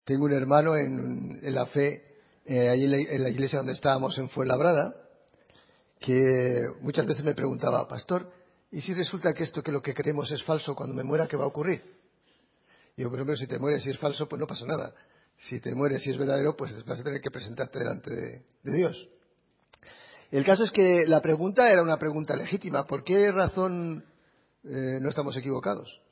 Tengo un hermano en la fe, allí en la iglesia donde estábamos en Fuenlabrada, que muchas veces me preguntaba, pastor, ¿y si resulta que esto, que lo que creemos es falso, cuando me muera, qué va a ocurrir? Y yo, por ejemplo, si te mueres y es falso, pues no pasa nada. Si te mueres y es verdadero, pues vas a tener que presentarte delante de Dios. El caso es que la pregunta era una pregunta legítima. ¿Por qué razón no estamos equivocados?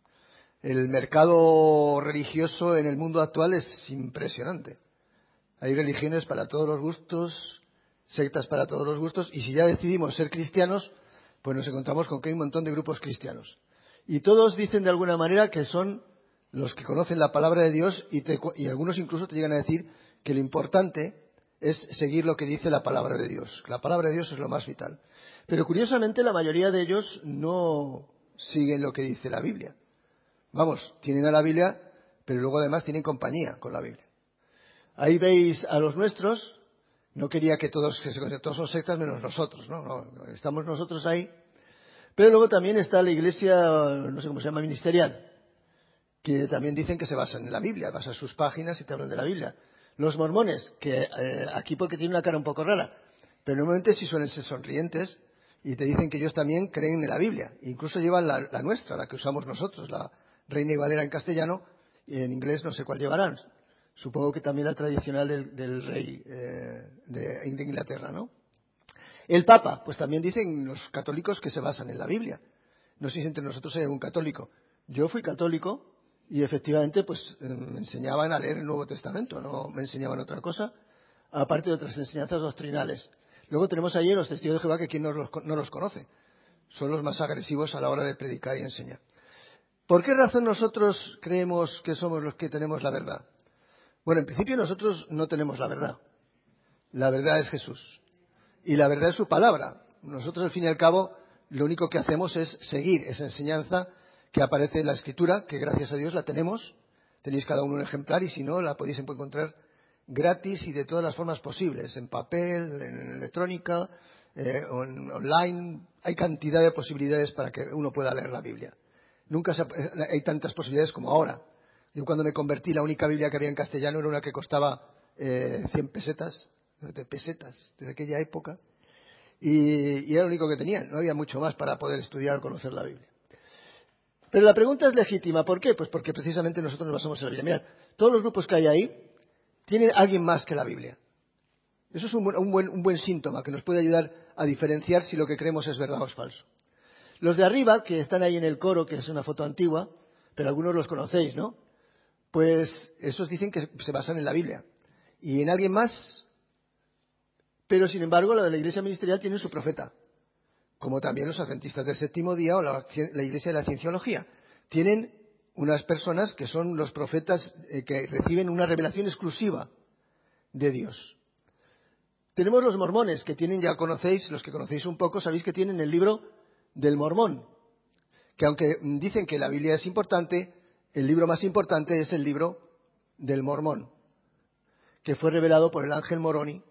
El mercado religioso en el mundo actual es impresionante. Hay religiones para todos los gustos, sectas para todos los gustos, y si ya decidimos ser cristianos, pues nos encontramos con que hay un montón de grupos cristianos. Y todos dicen de alguna manera que son los que conocen la palabra de Dios y algunos incluso te llegan a decir que lo importante es seguir lo que dice la palabra de Dios. La palabra de Dios es lo más vital. Pero curiosamente la mayoría de ellos no siguen lo que dice la Biblia. Vamos, tienen a la Biblia, pero luego además tienen compañía con la Biblia. Ahí veis a los nuestros. No quería que todos son sectas menos nosotros, ¿no? Estamos nosotros ahí. Pero luego también está la iglesia, no sé cómo se llama, ministerial, que también dicen que se basan en la Biblia, vas a sus páginas y te hablan de la Biblia. Los mormones, que aquí porque tienen una cara un poco rara, pero normalmente sí suelen ser sonrientes y te dicen que ellos también creen en la Biblia. Incluso llevan la nuestra, la que usamos nosotros, la Reina y Valera en castellano, y en inglés no sé cuál llevarán. Supongo que también la tradicional del rey de Inglaterra, ¿no? El Papa, pues también dicen los católicos que se basan en la Biblia. No sé si entre nosotros hay algún católico. Yo fui católico y efectivamente pues me enseñaban a leer el Nuevo Testamento, no me enseñaban otra cosa, aparte de otras enseñanzas doctrinales. Luego tenemos allí los testigos de Jehová, que quien no los conoce. Son los más agresivos a la hora de predicar y enseñar. ¿Por qué razón nosotros creemos que somos los que tenemos la verdad? Bueno, en principio nosotros no tenemos la verdad. La verdad es Jesús. Y la verdad es su palabra. Nosotros, al fin y al cabo, lo único que hacemos es seguir esa enseñanza que aparece en la Escritura, que gracias a Dios la tenemos. Tenéis cada uno un ejemplar y si no, la podéis encontrar gratis y de todas las formas posibles, en papel, en electrónica, online. Hay cantidad de posibilidades para que uno pueda leer la Biblia. Nunca hay tantas posibilidades como ahora. Yo cuando me convertí, la única Biblia que había en castellano era una que costaba 100 pesetas, desde aquella época, y era lo único que tenía, no había mucho más para poder estudiar o conocer la Biblia. Pero la pregunta es legítima, ¿por qué? Pues porque precisamente nosotros nos basamos en la Biblia. Mirad, todos los grupos que hay ahí tienen alguien más que la Biblia. Eso es un buen síntoma que nos puede ayudar a diferenciar si lo que creemos es verdad o es falso. Los de arriba, que están ahí en el coro, que es una foto antigua, pero algunos los conocéis, ¿no? Pues esos dicen que se basan en la Biblia. Y en alguien más, pero sin embargo la de la iglesia ministerial tiene su profeta. Como también los adventistas del séptimo día o la iglesia de la cienciología. Tienen unas personas que son los profetas que reciben una revelación exclusiva de Dios. Tenemos los mormones, que tienen, ya conocéis, los que conocéis un poco, sabéis que tienen el libro del Mormón. Que aunque dicen que la Biblia es importante, el libro más importante es el libro del Mormón, que fue revelado por el ángel Moroni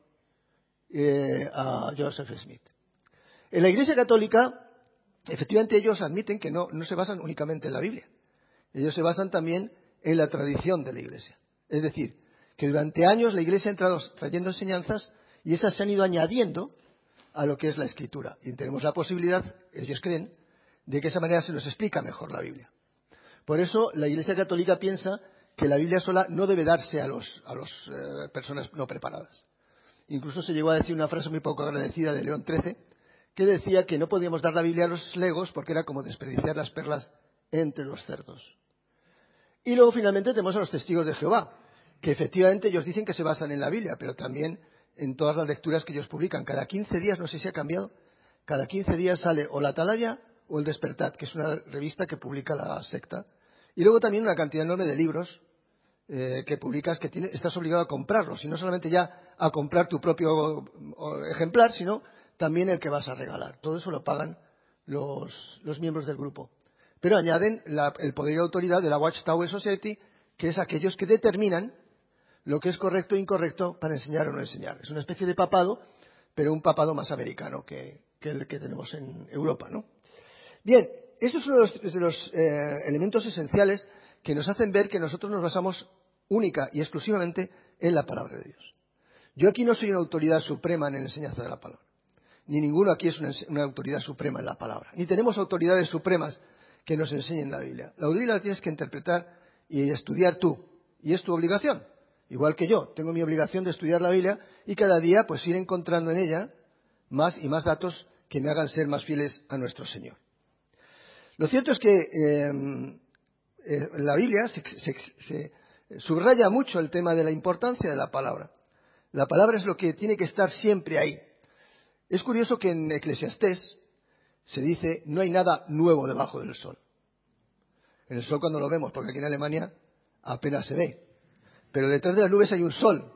a Joseph Smith. En la Iglesia Católica, efectivamente ellos admiten que no se basan únicamente en la Biblia. Ellos se basan también en la tradición de la Iglesia. Es decir, que durante años la Iglesia ha entrado trayendo enseñanzas y esas se han ido añadiendo a lo que es la Escritura. Y tenemos la posibilidad, ellos creen, de que de esa manera se nos explica mejor la Biblia. Por eso la Iglesia Católica piensa que la Biblia sola no debe darse a las personas no preparadas. Incluso se llegó a decir una frase muy poco agradecida de León XIII, que decía que no podíamos dar la Biblia a los legos porque era como desperdiciar las perlas entre los cerdos. Y luego finalmente tenemos a los testigos de Jehová, que efectivamente ellos dicen que se basan en la Biblia, pero también en todas las lecturas que ellos publican. Cada 15 días, no sé si ha cambiado, cada 15 días sale o la Atalaya o el Despertat, que es una revista que publica la secta. Y luego también una cantidad enorme de libros que publicas que estás obligado a comprarlos. Y no solamente ya a comprar tu propio ejemplar, sino también el que vas a regalar. Todo eso lo pagan los miembros del grupo. Pero añaden el poder y autoridad de la Watchtower Society, que es aquellos que determinan lo que es correcto e incorrecto para enseñar o no enseñar. Es una especie de papado, pero un papado más americano que el que tenemos en Europa, ¿no? Bien, estos son de los elementos esenciales que nos hacen ver que nosotros nos basamos única y exclusivamente en la palabra de Dios. Yo aquí no soy una autoridad suprema en la enseñanza de la palabra. Ni ninguno aquí es una autoridad suprema en la palabra. Ni tenemos autoridades supremas que nos enseñen la Biblia. La Biblia la tienes que interpretar y estudiar tú. Y es tu obligación. Igual que yo, tengo mi obligación de estudiar la Biblia y cada día pues ir encontrando en ella más y más datos que me hagan ser más fieles a nuestro Señor. Lo cierto es que en la Biblia se subraya mucho el tema de la importancia de la palabra. La palabra es lo que tiene que estar siempre ahí. Es curioso que en Eclesiastés se dice no hay nada nuevo debajo del sol. En el sol cuando lo vemos, porque aquí en Alemania apenas se ve. Pero detrás de las nubes hay un sol.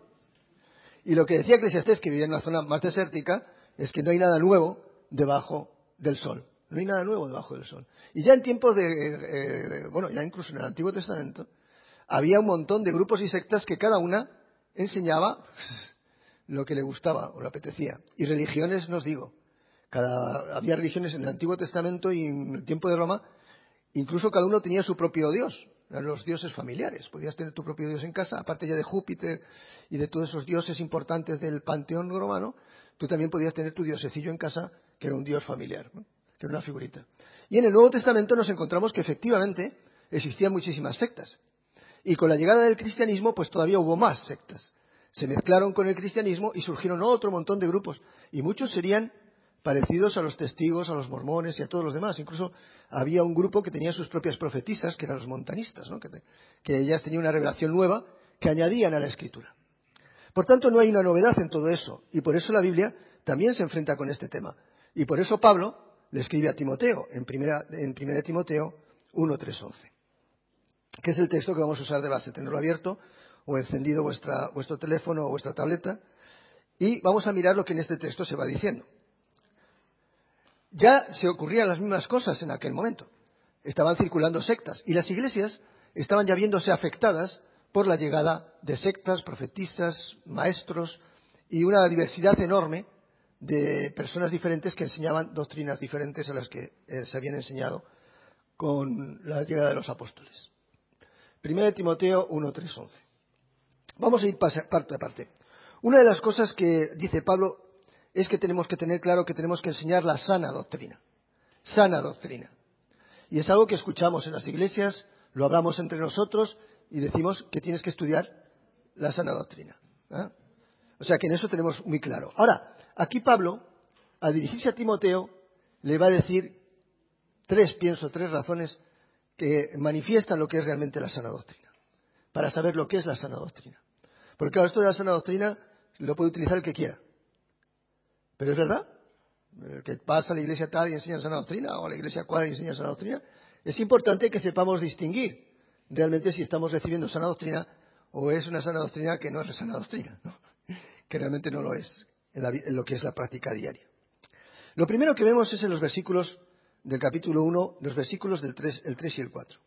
Y lo que decía Eclesiastés, que vivía en una zona más desértica, es que no hay nada nuevo debajo del sol. No hay nada nuevo debajo del sol. Y ya en tiempos de, ya incluso en el Antiguo Testamento, había un montón de grupos y sectas que cada una enseñaba lo que le gustaba o le apetecía. Y religiones, no os digo. Había religiones en el Antiguo Testamento y en el tiempo de Roma, incluso cada uno tenía su propio dios. Eran los dioses familiares. Podías tener tu propio dios en casa, aparte ya de Júpiter y de todos esos dioses importantes del panteón romano, tú también podías tener tu diosecillo en casa, que era un dios familiar, ¿no? Que era una figurita. Y en el Nuevo Testamento nos encontramos que efectivamente existían muchísimas sectas. Y con la llegada del cristianismo, pues todavía hubo más sectas. Se mezclaron con el cristianismo y surgieron otro montón de grupos. Y muchos serían parecidos a los testigos, a los mormones y a todos los demás. Incluso había un grupo que tenía sus propias profetisas, que eran los montanistas, ¿no? Que ellas tenían una revelación nueva que añadían a la Escritura. Por tanto, no hay una novedad en todo eso. Y por eso la Biblia también se enfrenta con este tema. Y por eso Pablo le escribe a Timoteo, en 1 Timoteo 1:3-11. Que es el texto que vamos a usar de base, tenerlo abierto o encendido vuestro teléfono o vuestra tableta, y vamos a mirar lo que en este texto se va diciendo. Ya se ocurrían las mismas cosas en aquel momento. Estaban circulando sectas y las iglesias estaban ya viéndose afectadas por la llegada de sectas, profetisas, maestros y una diversidad enorme de personas diferentes que enseñaban doctrinas diferentes a las que se habían enseñado con la llegada de los apóstoles. 1 Timoteo 1:3-11. Vamos a ir parte a parte. Una de las cosas que dice Pablo es que tenemos que tener claro que tenemos que enseñar la sana doctrina. Sana doctrina. Y es algo que escuchamos en las iglesias, lo hablamos entre nosotros y decimos que tienes que estudiar la sana doctrina. ¿Eh? O sea que en eso tenemos muy claro. Ahora, aquí Pablo, al dirigirse a Timoteo, le va a decir tres razones que manifiestan lo que es realmente la sana doctrina, para saber lo que es la sana doctrina. Porque claro, esto de la sana doctrina lo puede utilizar el que quiera. Pero es verdad, el que pasa a la iglesia tal y enseña sana doctrina, o a la iglesia cual y enseña sana doctrina, es importante que sepamos distinguir realmente si estamos recibiendo sana doctrina o es una sana doctrina que no es sana doctrina, ¿no? Que realmente no lo es en lo que es la práctica diaria. Lo primero que vemos es en los versículos del capítulo 1, los versículos del 3 y el 4.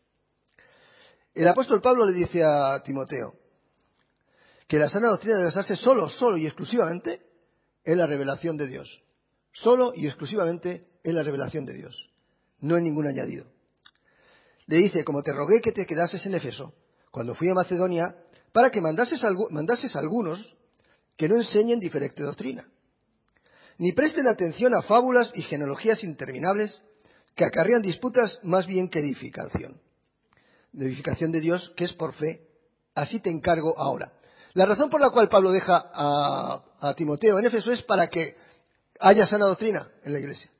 El apóstol Pablo le dice a Timoteo que la sana doctrina debe basarse solo y exclusivamente en la revelación de Dios. Solo y exclusivamente en la revelación de Dios. No en ningún añadido. Le dice, como te rogué que te quedases en Éfeso, cuando fui a Macedonia, para que mandases a algunos que no enseñen diferente doctrina, ni presten atención a fábulas y genealogías interminables que acarrean disputas más bien que edificación. De edificación de Dios, que es por fe, así te encargo ahora. La razón por la cual Pablo deja a Timoteo en Éfeso es para que haya sana doctrina en la iglesia.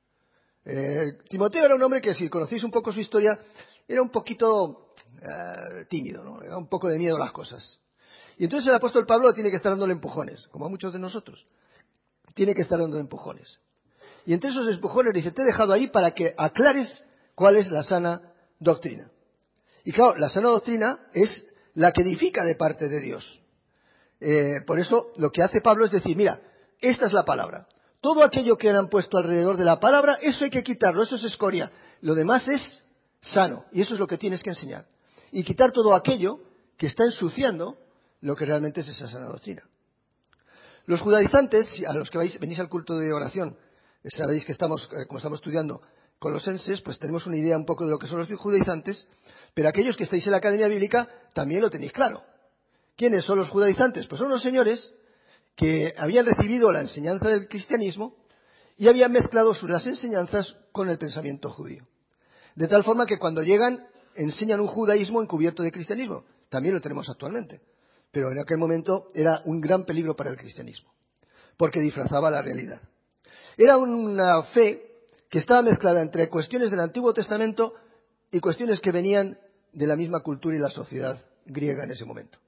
Timoteo era un hombre que, si conocéis un poco su historia, era un poquito tímido, ¿no? Le daba un poco de miedo a las cosas. Y entonces el apóstol Pablo tiene que estar dándole empujones, como a muchos de nosotros. Tiene que estar dando empujones. Y entre esos empujones dice, te he dejado ahí para que aclares cuál es la sana doctrina. Y claro, la sana doctrina es la que edifica de parte de Dios. Por eso lo que hace Pablo es decir, mira, esta es la palabra. Todo aquello que le han puesto alrededor de la palabra, eso hay que quitarlo, eso es escoria. Lo demás es sano, y eso es lo que tienes que enseñar. Y quitar todo aquello que está ensuciando lo que realmente es esa sana doctrina. Los judaizantes, a los que venís al culto de oración, sabéis que estamos, como estamos estudiando Colosenses, pues tenemos una idea un poco de lo que son los judaizantes, pero aquellos que estáis en la Academia Bíblica también lo tenéis claro. ¿Quiénes son los judaizantes? Pues son unos señores que habían recibido la enseñanza del cristianismo y habían mezclado las enseñanzas con el pensamiento judío. De tal forma que cuando llegan enseñan un judaísmo encubierto de cristianismo. También lo tenemos actualmente. Pero en aquel momento era un gran peligro para el cristianismo, porque disfrazaba la realidad. Era una fe que estaba mezclada entre cuestiones del Antiguo Testamento y cuestiones que venían de la misma cultura y la sociedad griega en ese momento.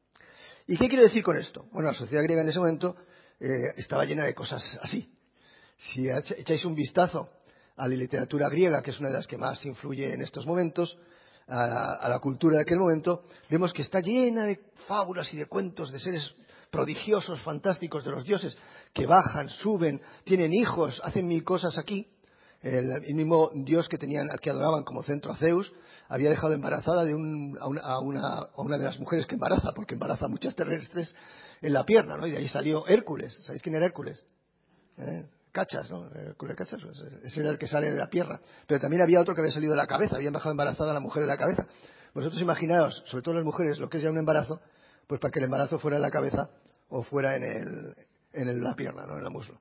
¿Y qué quiero decir con esto? Bueno, la sociedad griega en ese momento estaba llena de cosas así. Si echáis un vistazo a la literatura griega, que es una de las que más influye en estos momentos, a la cultura de aquel momento, vemos que está llena de fábulas y de cuentos de seres prodigiosos, fantásticos, de los dioses que bajan, suben, tienen hijos, hacen mil cosas aquí. El mismo dios al que adoraban como centro a Zeus, había dejado embarazada a una de las mujeres que embaraza, porque embaraza a muchas terrestres, en la pierna, ¿no? Y de ahí salió Hércules. ¿Sabéis quién era Hércules? Cachas, ¿no? Hércules Cachas, ese era el que sale de la pierna. Pero también había otro que había salido de la cabeza, habían bajado embarazada a la mujer de la cabeza. Vosotros imaginaos, sobre todo las mujeres, lo que es ya un embarazo, pues para que el embarazo fuera en la cabeza o fuera en la pierna, ¿no? En la muslo.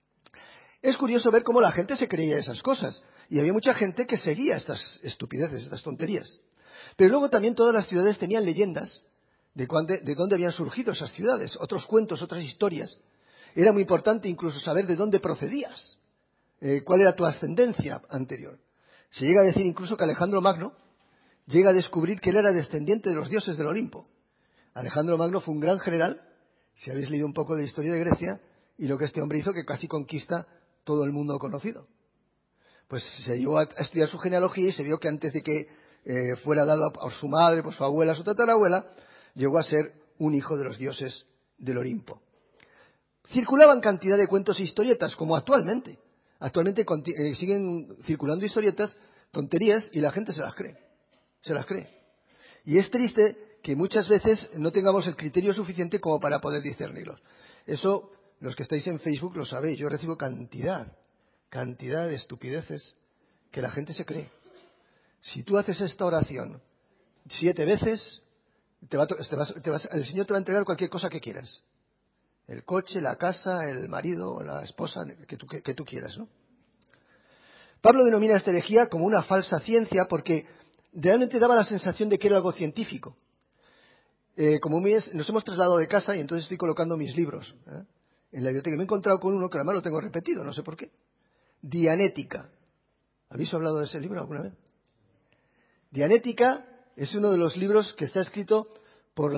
Es curioso ver cómo la gente se creía esas cosas. Y había mucha gente que seguía estas estupideces, estas tonterías. Pero luego también todas las ciudades tenían leyendas de dónde habían surgido esas ciudades, otros cuentos, otras historias. Era muy importante incluso saber de dónde procedías, cuál era tu ascendencia anterior. Se llega a decir incluso que Alejandro Magno llega a descubrir que él era descendiente de los dioses del Olimpo. Alejandro Magno fue un gran general, si habéis leído un poco de la historia de Grecia, y lo que este hombre hizo que casi conquista todo el mundo conocido. Pues se llegó a estudiar su genealogía y se vio que antes de que fuera dado por su madre, por su abuela, su tatarabuela, llegó a ser un hijo de los dioses del Olimpo. Circulaban cantidad de cuentos e historietas, como actualmente. Actualmente siguen circulando historietas, tonterías, y la gente se las cree. Se las cree. Y es triste que muchas veces no tengamos el criterio suficiente como para poder discernirlos. Eso, los que estáis en Facebook lo sabéis. Yo recibo cantidad de estupideces que la gente se cree. Si tú haces esta oración 7 veces, el Señor te va a entregar cualquier cosa que quieras. El coche, la casa, el marido, la esposa, que tú quieras, ¿no? Pablo denomina esta herejía como una falsa ciencia porque realmente daba la sensación de que era algo científico. Como nos hemos trasladado de casa y entonces estoy colocando mis libros en la biblioteca. Me he encontrado con uno que además lo tengo repetido, no sé por qué. Dianética. ¿Habéis hablado de ese libro alguna vez? Dianética es uno de los libros que está escrito por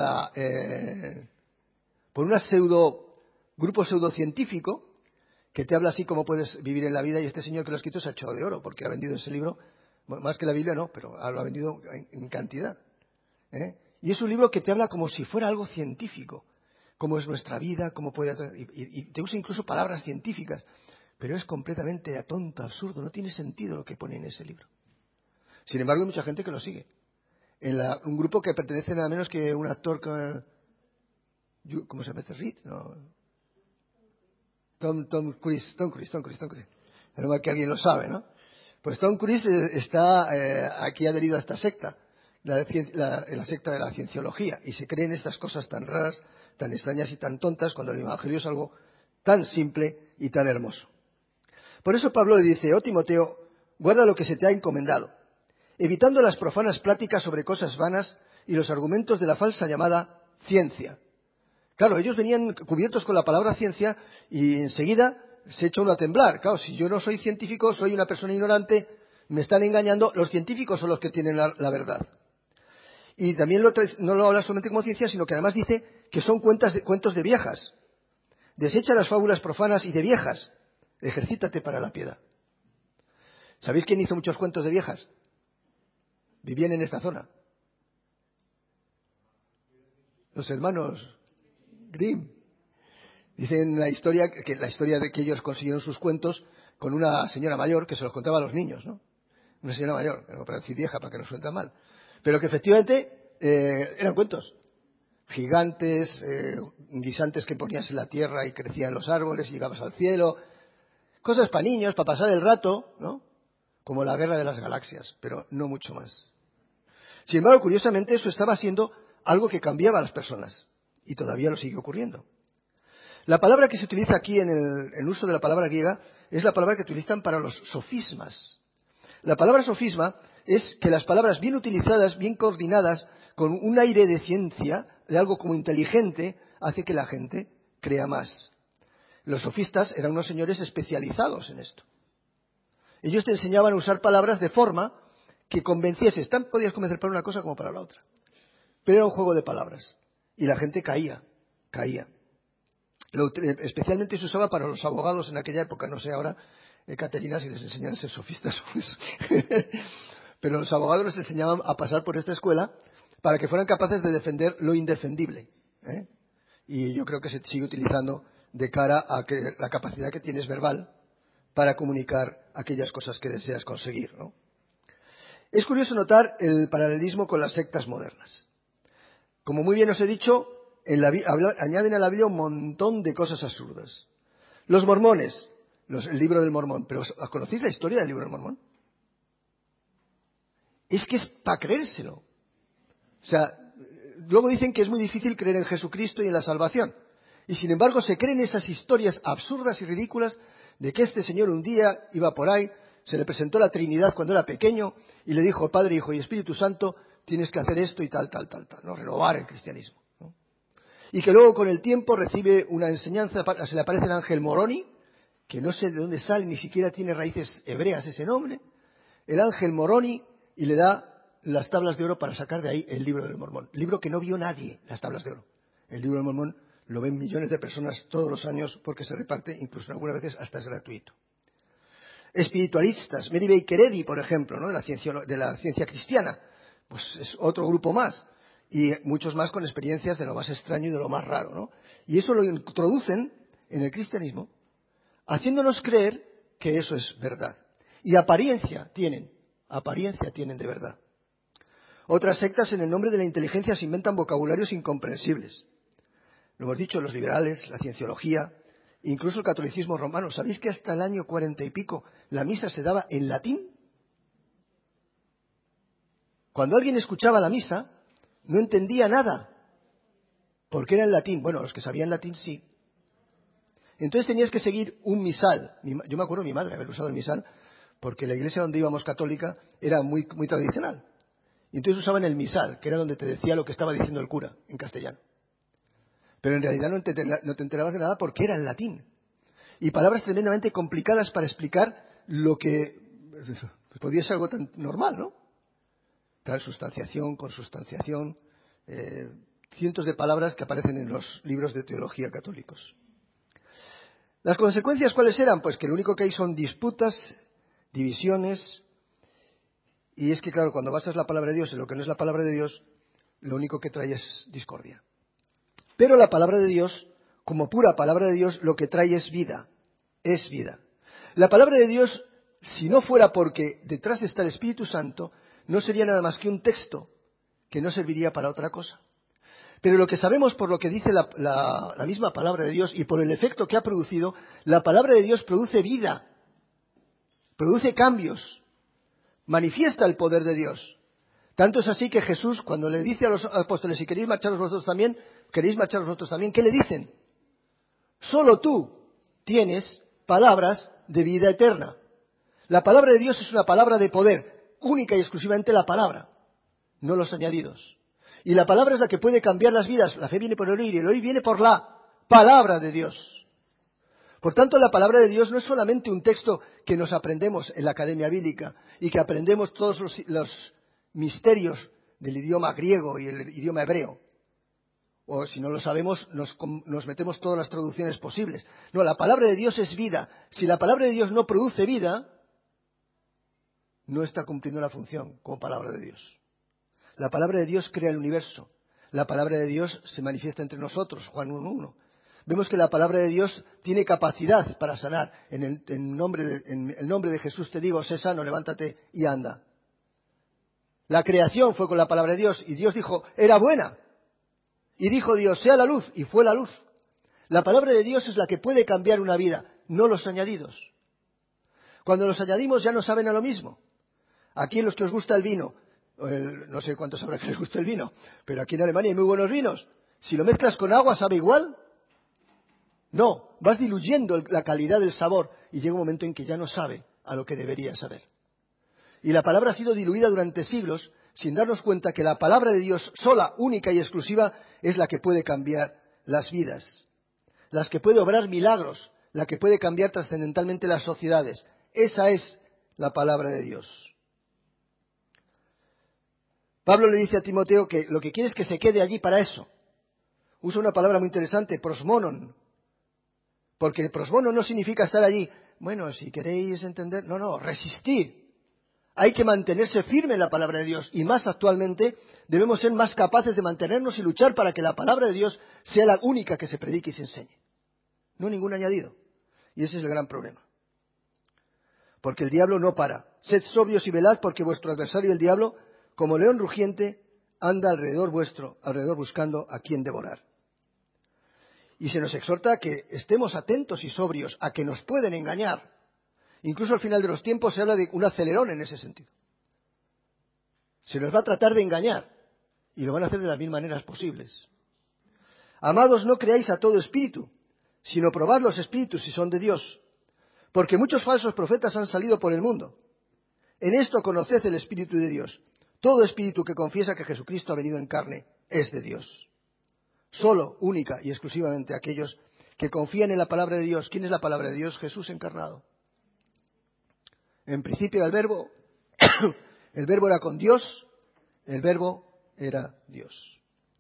un grupo pseudocientífico que te habla así como puedes vivir en la vida, y este señor que lo ha escrito se ha echado de oro porque ha vendido ese libro, más que la Biblia no, pero lo ha vendido en cantidad. Y es un libro que te habla como si fuera algo científico, cómo es nuestra vida, cómo puede... Y te usa incluso palabras científicas, pero es completamente tonto, absurdo, no tiene sentido lo que pone en ese libro. Sin embargo, hay mucha gente que lo sigue. Un grupo que pertenece nada menos que un actor... ¿Cómo se llama este? Reed, ¿no? Tom Cruise. Pero mal que alguien lo sabe, ¿no? Pues Tom Cruise está aquí adherido a esta secta, la secta de la cienciología, y se creen estas cosas tan raras, tan extrañas y tan tontas cuando el Evangelio es algo tan simple y tan hermoso. Por eso Pablo le dice: oh Timoteo, guarda lo que se te ha encomendado, evitando las profanas pláticas sobre cosas vanas y los argumentos de la falsa llamada ciencia. Claro, ellos venían cubiertos con la palabra ciencia y enseguida se echa uno a temblar. Claro, si yo no soy científico, soy una persona ignorante, me están engañando, los científicos son los que tienen la verdad. Y también no lo habla solamente como ciencia, sino que además dice que son cuentos de viejas. Desecha las fábulas profanas y de viejas. Ejercítate para la piedad. ¿Sabéis quién hizo muchos cuentos de viejas? Vivían en esta zona. Los hermanos Grimm. Dicen la historia de que ellos consiguieron sus cuentos con una señora mayor que se los contaba a los niños, ¿no? Una señora mayor, no para decir vieja, para que no suene tan mal. Pero que efectivamente eran cuentos. Gigantes, guisantes que ponías en la tierra y crecían los árboles y llegabas al cielo. Cosas para niños, para pasar el rato, ¿no? Como la guerra de las galaxias, pero no mucho más. Sin embargo, curiosamente, eso estaba siendo algo que cambiaba a las personas, y todavía lo sigue ocurriendo. La palabra que se utiliza aquí en el uso de la palabra griega es la palabra que utilizan para los sofismas. La palabra sofisma es que las palabras bien utilizadas, bien coordinadas, con un aire de ciencia, de algo como inteligente, hace que la gente crea más. Los sofistas eran unos señores especializados en esto. Ellos te enseñaban a usar palabras de forma que convencieses. Tan podías convencer para una cosa como para la otra. Pero era un juego de palabras. Y la gente caía. Especialmente se usaba para los abogados en aquella época. No sé ahora, Caterina, si les enseñan a ser sofistas o eso. Pero los abogados les enseñaban a pasar por esta escuela para que fueran capaces de defender lo indefendible. Y yo creo que se sigue utilizando de cara a que la capacidad que tienes verbal para comunicar aquellas cosas que deseas conseguir, ¿no? Es curioso notar el paralelismo con las sectas modernas. Como muy bien os he dicho, añaden a la Biblia un montón de cosas absurdas. Los mormones, el libro del Mormón, pero ¿conocéis la historia del libro del Mormón? Es que es para creérselo. O sea, luego dicen que es muy difícil creer en Jesucristo y en la salvación. Y sin embargo se creen esas historias absurdas y ridículas de que este señor un día iba por ahí, se le presentó la Trinidad cuando era pequeño y le dijo, Padre, Hijo y Espíritu Santo, tienes que hacer esto y tal, ¿no? Renovar el cristianismo, ¿no? Y que luego con el tiempo recibe una enseñanza, se le aparece el ángel Moroni, que no sé de dónde sale, ni siquiera tiene raíces hebreas ese nombre, el ángel Moroni, y le da las tablas de oro para sacar de ahí el libro del Mormón. Libro que no vio nadie, las tablas de oro. El libro del Mormón lo ven millones de personas todos los años porque se reparte, incluso algunas veces hasta es gratuito. Espiritualistas, Mary Baker Eddy, por ejemplo, ¿no? de la ciencia cristiana, pues es otro grupo más. Y muchos más con experiencias de lo más extraño y de lo más raro, ¿no? Y eso lo introducen en el cristianismo, haciéndonos creer que eso es verdad. Y apariencia tienen de verdad. Otras sectas en el nombre de la inteligencia se inventan vocabularios incomprensibles. Lo hemos dicho, los liberales, la cienciología, incluso el catolicismo romano. ¿Sabéis que hasta el año 40 y pico la misa se daba en latín? Cuando alguien escuchaba la misa, no entendía nada, porque era en latín. Bueno, los que sabían latín sí. Entonces tenías que seguir un misal. Yo me acuerdo de mi madre haber usado el misal, porque la iglesia donde íbamos católica era muy, muy tradicional. Y entonces usaban el misal, que era donde te decía lo que estaba diciendo el cura, en castellano. Pero en realidad no te enterabas de nada porque era en latín. Y palabras tremendamente complicadas para explicar lo que podía ser algo tan normal, ¿no? Transustanciación, consustanciación, cientos de palabras que aparecen en los libros de teología católicos. ¿Las consecuencias cuáles eran? Pues que lo único que hay son disputas, divisiones, y es que claro, cuando basas la palabra de Dios en lo que no es la palabra de Dios, lo único que trae es discordia. Pero la palabra de Dios, como pura palabra de Dios, lo que trae es vida. Es vida. La palabra de Dios, si no fuera porque detrás está el Espíritu Santo, no sería nada más que un texto que no serviría para otra cosa. Pero lo que sabemos por lo que dice la misma palabra de Dios y por el efecto que ha producido, la palabra de Dios produce vida, produce cambios, manifiesta el poder de Dios. Tanto es así que Jesús, cuando le dice a los apóstoles, si queréis marcharos vosotros también, ¿qué le dicen? Solo tú tienes palabras de vida eterna. La palabra de Dios es una palabra de poder, única y exclusivamente la palabra, no los añadidos. Y la palabra es la que puede cambiar las vidas. La fe viene por el oír y el oír viene por la palabra de Dios. Por tanto, la palabra de Dios no es solamente un texto que nos aprendemos en la academia bíblica y que aprendemos todos los misterios del idioma griego y el idioma hebreo. O si no lo sabemos, nos metemos todas las traducciones posibles. No, la palabra de Dios es vida. Si la palabra de Dios no produce vida, no está cumpliendo la función como palabra de Dios. La palabra de Dios crea el universo. La palabra de Dios se manifiesta entre nosotros, Juan 1:1. Vemos que la palabra de Dios tiene capacidad para sanar. En el nombre de Jesús te digo, sé sano, levántate y anda. La creación fue con la palabra de Dios y Dios dijo, era buena. Y dijo Dios, sea la luz, y fue la luz. La palabra de Dios es la que puede cambiar una vida, no los añadidos. Cuando los añadimos ya no saben a lo mismo. Aquí los que os gusta el vino, no sé cuántos sabrá que les gusta el vino, pero aquí en Alemania hay muy buenos vinos. Si lo mezclas con agua, ¿sabe igual? No, vas diluyendo la calidad del sabor y llega un momento en que ya no sabe a lo que debería saber. Y la palabra ha sido diluida durante siglos sin darnos cuenta que la palabra de Dios sola, única y exclusiva es la que puede cambiar las vidas, las que puede obrar milagros, la que puede cambiar trascendentalmente las sociedades. Esa es la palabra de Dios. Pablo le dice a Timoteo que lo que quiere es que se quede allí para eso. Usa una palabra muy interesante, prosmonon, porque prosmonon no significa estar allí. Bueno, si queréis entender, no, resistir. Hay que mantenerse firme en la palabra de Dios y más actualmente debemos ser más capaces de mantenernos y luchar para que la palabra de Dios sea la única que se predique y se enseñe. No ningún añadido. Y ese es el gran problema. Porque el diablo no para. Sed sobrios y velad porque vuestro adversario el diablo, como león rugiente, anda alrededor vuestro, alrededor buscando a quien devorar. Y se nos exhorta a que estemos atentos y sobrios, a que nos pueden engañar. Incluso al final de los tiempos se habla de un acelerón en ese sentido. Se nos va a tratar de engañar y lo van a hacer de las mil maneras posibles. Amados, no creáis a todo espíritu, sino probad los espíritus si son de Dios, porque muchos falsos profetas han salido por el mundo. En esto conoced el Espíritu de Dios. Todo espíritu que confiesa que Jesucristo ha venido en carne es de Dios. Solo, única y exclusivamente aquellos que confían en la palabra de Dios. ¿Quién es la palabra de Dios? Jesús encarnado. En principio era el Verbo, el Verbo era con Dios, el Verbo era Dios.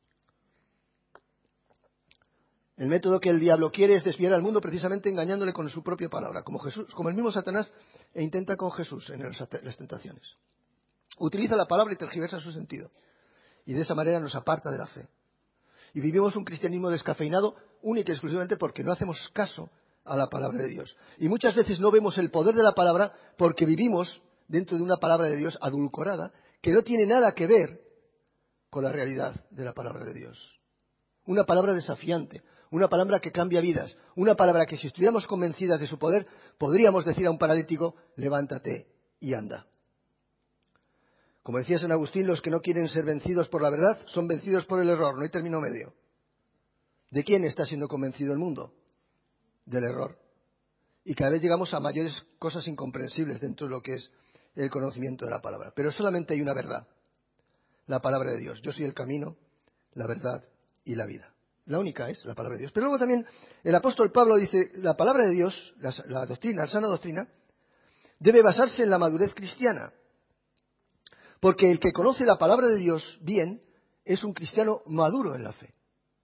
El método que el diablo quiere es desviar al mundo precisamente engañándole con su propia palabra, como el mismo Satanás intenta con Jesús en las tentaciones. Utiliza la palabra y tergiversa su sentido, y de esa manera nos aparta de la fe. Y vivimos un cristianismo descafeinado única y exclusivamente porque no hacemos caso a la palabra de Dios. Y muchas veces no vemos el poder de la palabra porque vivimos dentro de una palabra de Dios adulcorada que no tiene nada que ver con la realidad de la palabra de Dios. Una palabra desafiante, una palabra que cambia vidas, una palabra que si estuviéramos convencidas de su poder podríamos decir a un paralítico, levántate y anda. Como decía San Agustín, los que no quieren ser vencidos por la verdad son vencidos por el error, no hay término medio. ¿De quién está siendo convencido el mundo? Del error. Y cada vez llegamos a mayores cosas incomprensibles dentro de lo que es el conocimiento de la palabra. Pero solamente hay una verdad, la palabra de Dios. Yo soy el camino, la verdad y la vida. La única es la palabra de Dios. Pero luego también el apóstol Pablo dice, la palabra de Dios, la doctrina, la sana doctrina, debe basarse en la madurez cristiana. Porque el que conoce la palabra de Dios bien es un cristiano maduro en la fe.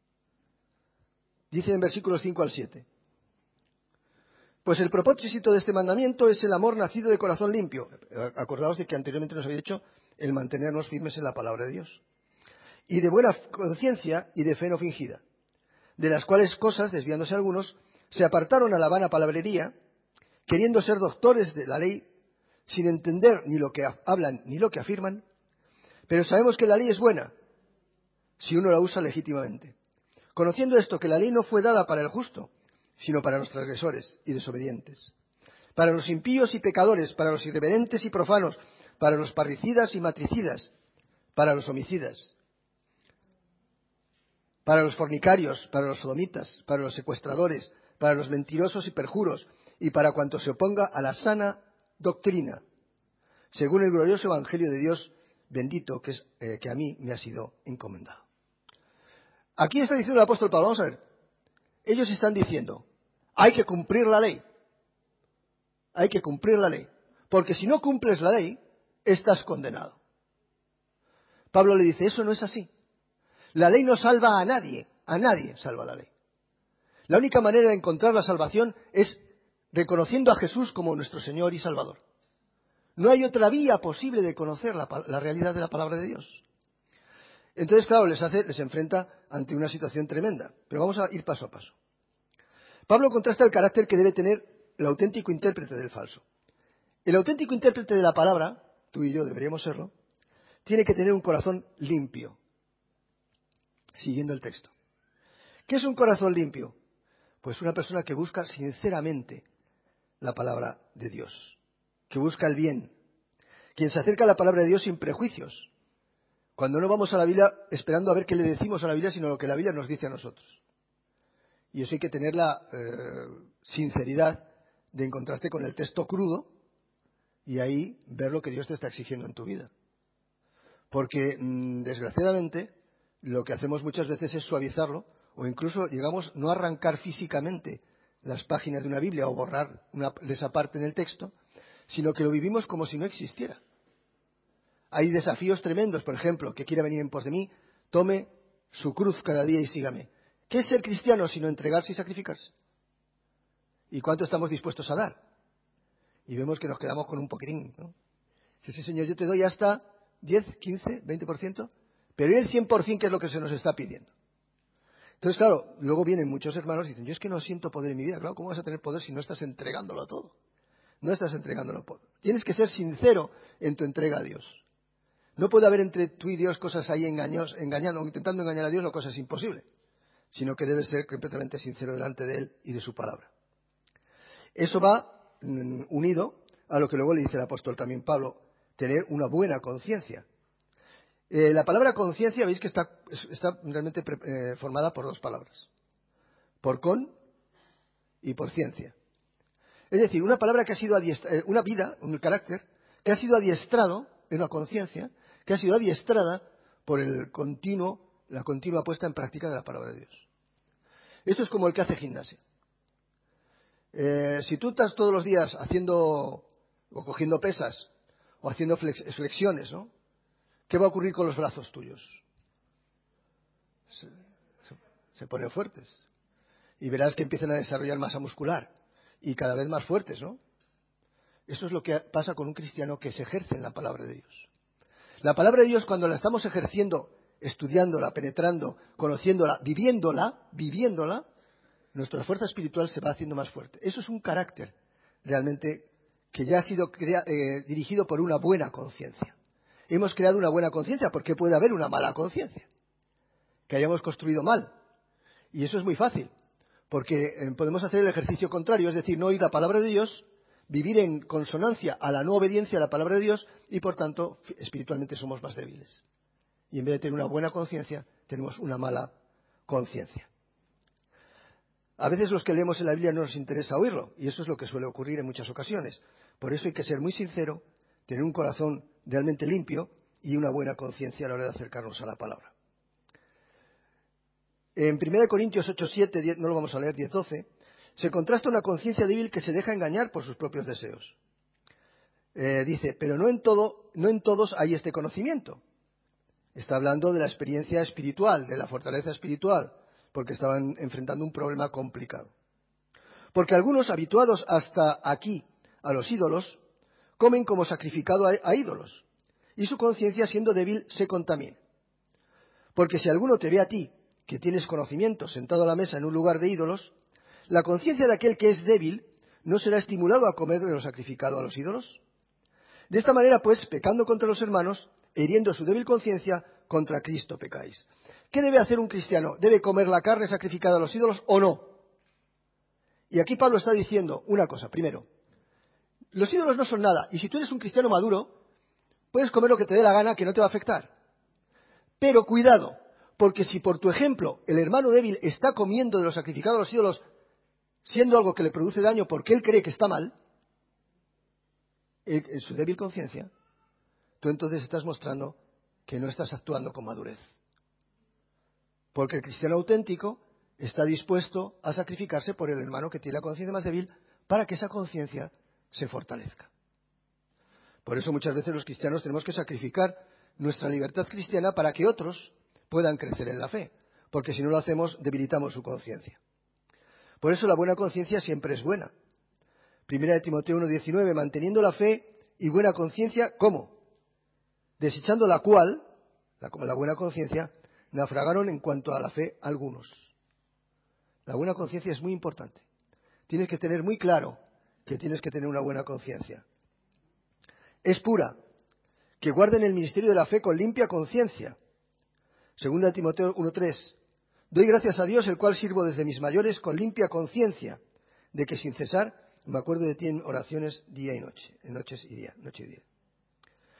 Dice en versículos 5 al 7. Pues el propósito de este mandamiento es el amor nacido de corazón limpio. Acordaos de que anteriormente nos había dicho el mantenernos firmes en la palabra de Dios. Y de buena conciencia y de fe no fingida. De las cuales cosas, desviándose algunos, se apartaron a la vana palabrería, queriendo ser doctores de la ley, sin entender ni lo que hablan ni lo que afirman. Pero sabemos que la ley es buena, si uno la usa legítimamente. Conociendo esto, que la ley no fue dada para el justo, sino para los transgresores y desobedientes, para los impíos y pecadores, para los irreverentes y profanos, para los parricidas y matricidas, para los homicidas, para los fornicarios, para los sodomitas, para los secuestradores, para los mentirosos y perjuros, y para cuanto se oponga a la sana doctrina, según el glorioso Evangelio de Dios bendito que a mí me ha sido encomendado. Aquí está diciendo el apóstol Pablo, vamos a ver, ellos están diciendo, hay que cumplir la ley, hay que cumplir la ley, porque si no cumples la ley, estás condenado. Pablo le dice, eso no es así. La ley no salva a nadie salva la ley. La única manera de encontrar la salvación es reconociendo a Jesús como nuestro Señor y Salvador. No hay otra vía posible de conocer la realidad de la palabra de Dios. Entonces, claro, les enfrenta ante una situación tremenda. Pero vamos a ir paso a paso. Pablo contrasta el carácter que debe tener el auténtico intérprete del falso. El auténtico intérprete de la palabra, tú y yo deberíamos serlo, tiene que tener un corazón limpio. Siguiendo el texto. ¿Qué es un corazón limpio? Pues una persona que busca sinceramente la palabra de Dios, que busca el bien, quien se acerca a la palabra de Dios sin prejuicios, Cuando no vamos a la Biblia esperando a ver qué le decimos a la Biblia, sino lo que la Biblia nos dice a nosotros. Y eso hay que tener la sinceridad de encontrarte con el texto crudo y ahí ver lo que Dios te está exigiendo en tu vida. Porque, desgraciadamente, lo que hacemos muchas veces es suavizarlo, o incluso llegamos no a arrancar físicamente las páginas de una Biblia o borrar esa parte en el texto, sino que lo vivimos como si no existiera. Hay desafíos tremendos, por ejemplo, que quiera venir en pos de mí, tome su cruz cada día y sígame. ¿Qué es ser cristiano sino entregarse y sacrificarse? ¿Y cuánto estamos dispuestos a dar? Y vemos que nos quedamos con un poquitín, ¿no? Sí, Señor, yo te doy hasta 10, 15, 20%, pero ¿y el 100% qué es lo que se nos está pidiendo? Entonces, claro, luego vienen muchos hermanos y dicen, yo es que no siento poder en mi vida. Claro, ¿cómo vas a tener poder si no estás entregándolo todo? No estás entregándolo todo. Tienes que ser sincero en tu entrega a Dios. No puede haber entre tú y Dios cosas ahí engañando, intentando engañar a Dios o cosas imposibles, sino que debes ser completamente sincero delante de Él y de su palabra. Eso va unido a lo que luego le dice el apóstol también Pablo, tener una buena conciencia. La palabra conciencia, veis que está realmente formada por dos palabras, por con y por ciencia. Es decir, una palabra que ha sido una vida, un carácter, que ha sido adiestrado en una conciencia, que ha sido adiestrada por la continua puesta en práctica de la palabra de Dios. Esto es como el que hace gimnasia. Si tú estás todos los días haciendo o cogiendo pesas o haciendo flexiones, ¿no? ¿Qué va a ocurrir con los brazos tuyos? Se ponen fuertes. Y verás que empiezan a desarrollar masa muscular y cada vez más fuertes, ¿no? Eso es lo que pasa con un cristiano que se ejerce en la palabra de Dios. La palabra de Dios, cuando la estamos ejerciendo, estudiándola, penetrando, conociéndola, viviéndola, nuestra fuerza espiritual se va haciendo más fuerte. Eso es un carácter realmente que ya ha sido dirigido por una buena conciencia. Hemos creado una buena conciencia porque puede haber una mala conciencia, que hayamos construido mal. Y eso es muy fácil, porque podemos hacer el ejercicio contrario, es decir, no oír la palabra de Dios, vivir en consonancia a la no obediencia a la palabra de Dios y, por tanto, espiritualmente somos más débiles. Y en vez de tener una buena conciencia, tenemos una mala conciencia. A veces los que leemos en la Biblia no nos interesa oírlo, y eso es lo que suele ocurrir en muchas ocasiones. Por eso hay que ser muy sincero, tener un corazón realmente limpio y una buena conciencia a la hora de acercarnos a la palabra. En 1 Corintios 8:7, no lo vamos a leer, 10:12, se contrasta una conciencia débil que se deja engañar por sus propios deseos. Dice, pero no en todos hay este conocimiento. Está hablando de la experiencia espiritual, de la fortaleza espiritual, porque estaban enfrentando un problema complicado. Porque algunos, habituados hasta aquí a los ídolos, comen como sacrificado a ídolos, y su conciencia, siendo débil, se contamina. Porque si alguno te ve a ti, que tienes conocimiento, sentado a la mesa en un lugar de ídolos, la conciencia de aquel que es débil no será estimulado a comer de lo sacrificado a los ídolos. De esta manera, pues, pecando contra los hermanos, hiriendo su débil conciencia, contra Cristo pecáis. ¿Qué debe hacer un cristiano? ¿Debe comer la carne sacrificada a los ídolos o no? Y aquí Pablo está diciendo una cosa. Primero, los ídolos no son nada. Y si tú eres un cristiano maduro, puedes comer lo que te dé la gana, que no te va a afectar. Pero cuidado, porque si por tu ejemplo el hermano débil está comiendo de lo sacrificado a los ídolos, siendo algo que le produce daño porque él cree que está mal, en su débil conciencia, tú entonces estás mostrando que no estás actuando con madurez. Porque el cristiano auténtico está dispuesto a sacrificarse por el hermano que tiene la conciencia más débil para que esa conciencia se fortalezca. Por eso muchas veces los cristianos tenemos que sacrificar nuestra libertad cristiana para que otros puedan crecer en la fe, porque si no lo hacemos debilitamos su conciencia. Por eso la buena conciencia siempre es buena. 1 Timoteo 1:19, manteniendo la fe y buena conciencia, ¿cómo? Desechando la cual, como la buena conciencia, naufragaron en cuanto a la fe algunos. La buena conciencia es muy importante. Tienes que tener muy claro que tienes que tener una buena conciencia. Es pura, que guarden el ministerio de la fe con limpia conciencia. 2 Timoteo 1:3, doy gracias a Dios, el cual sirvo desde mis mayores con limpia conciencia, de que sin cesar me acuerdo de ti en oraciones día y noche, en noches y día, noche y día.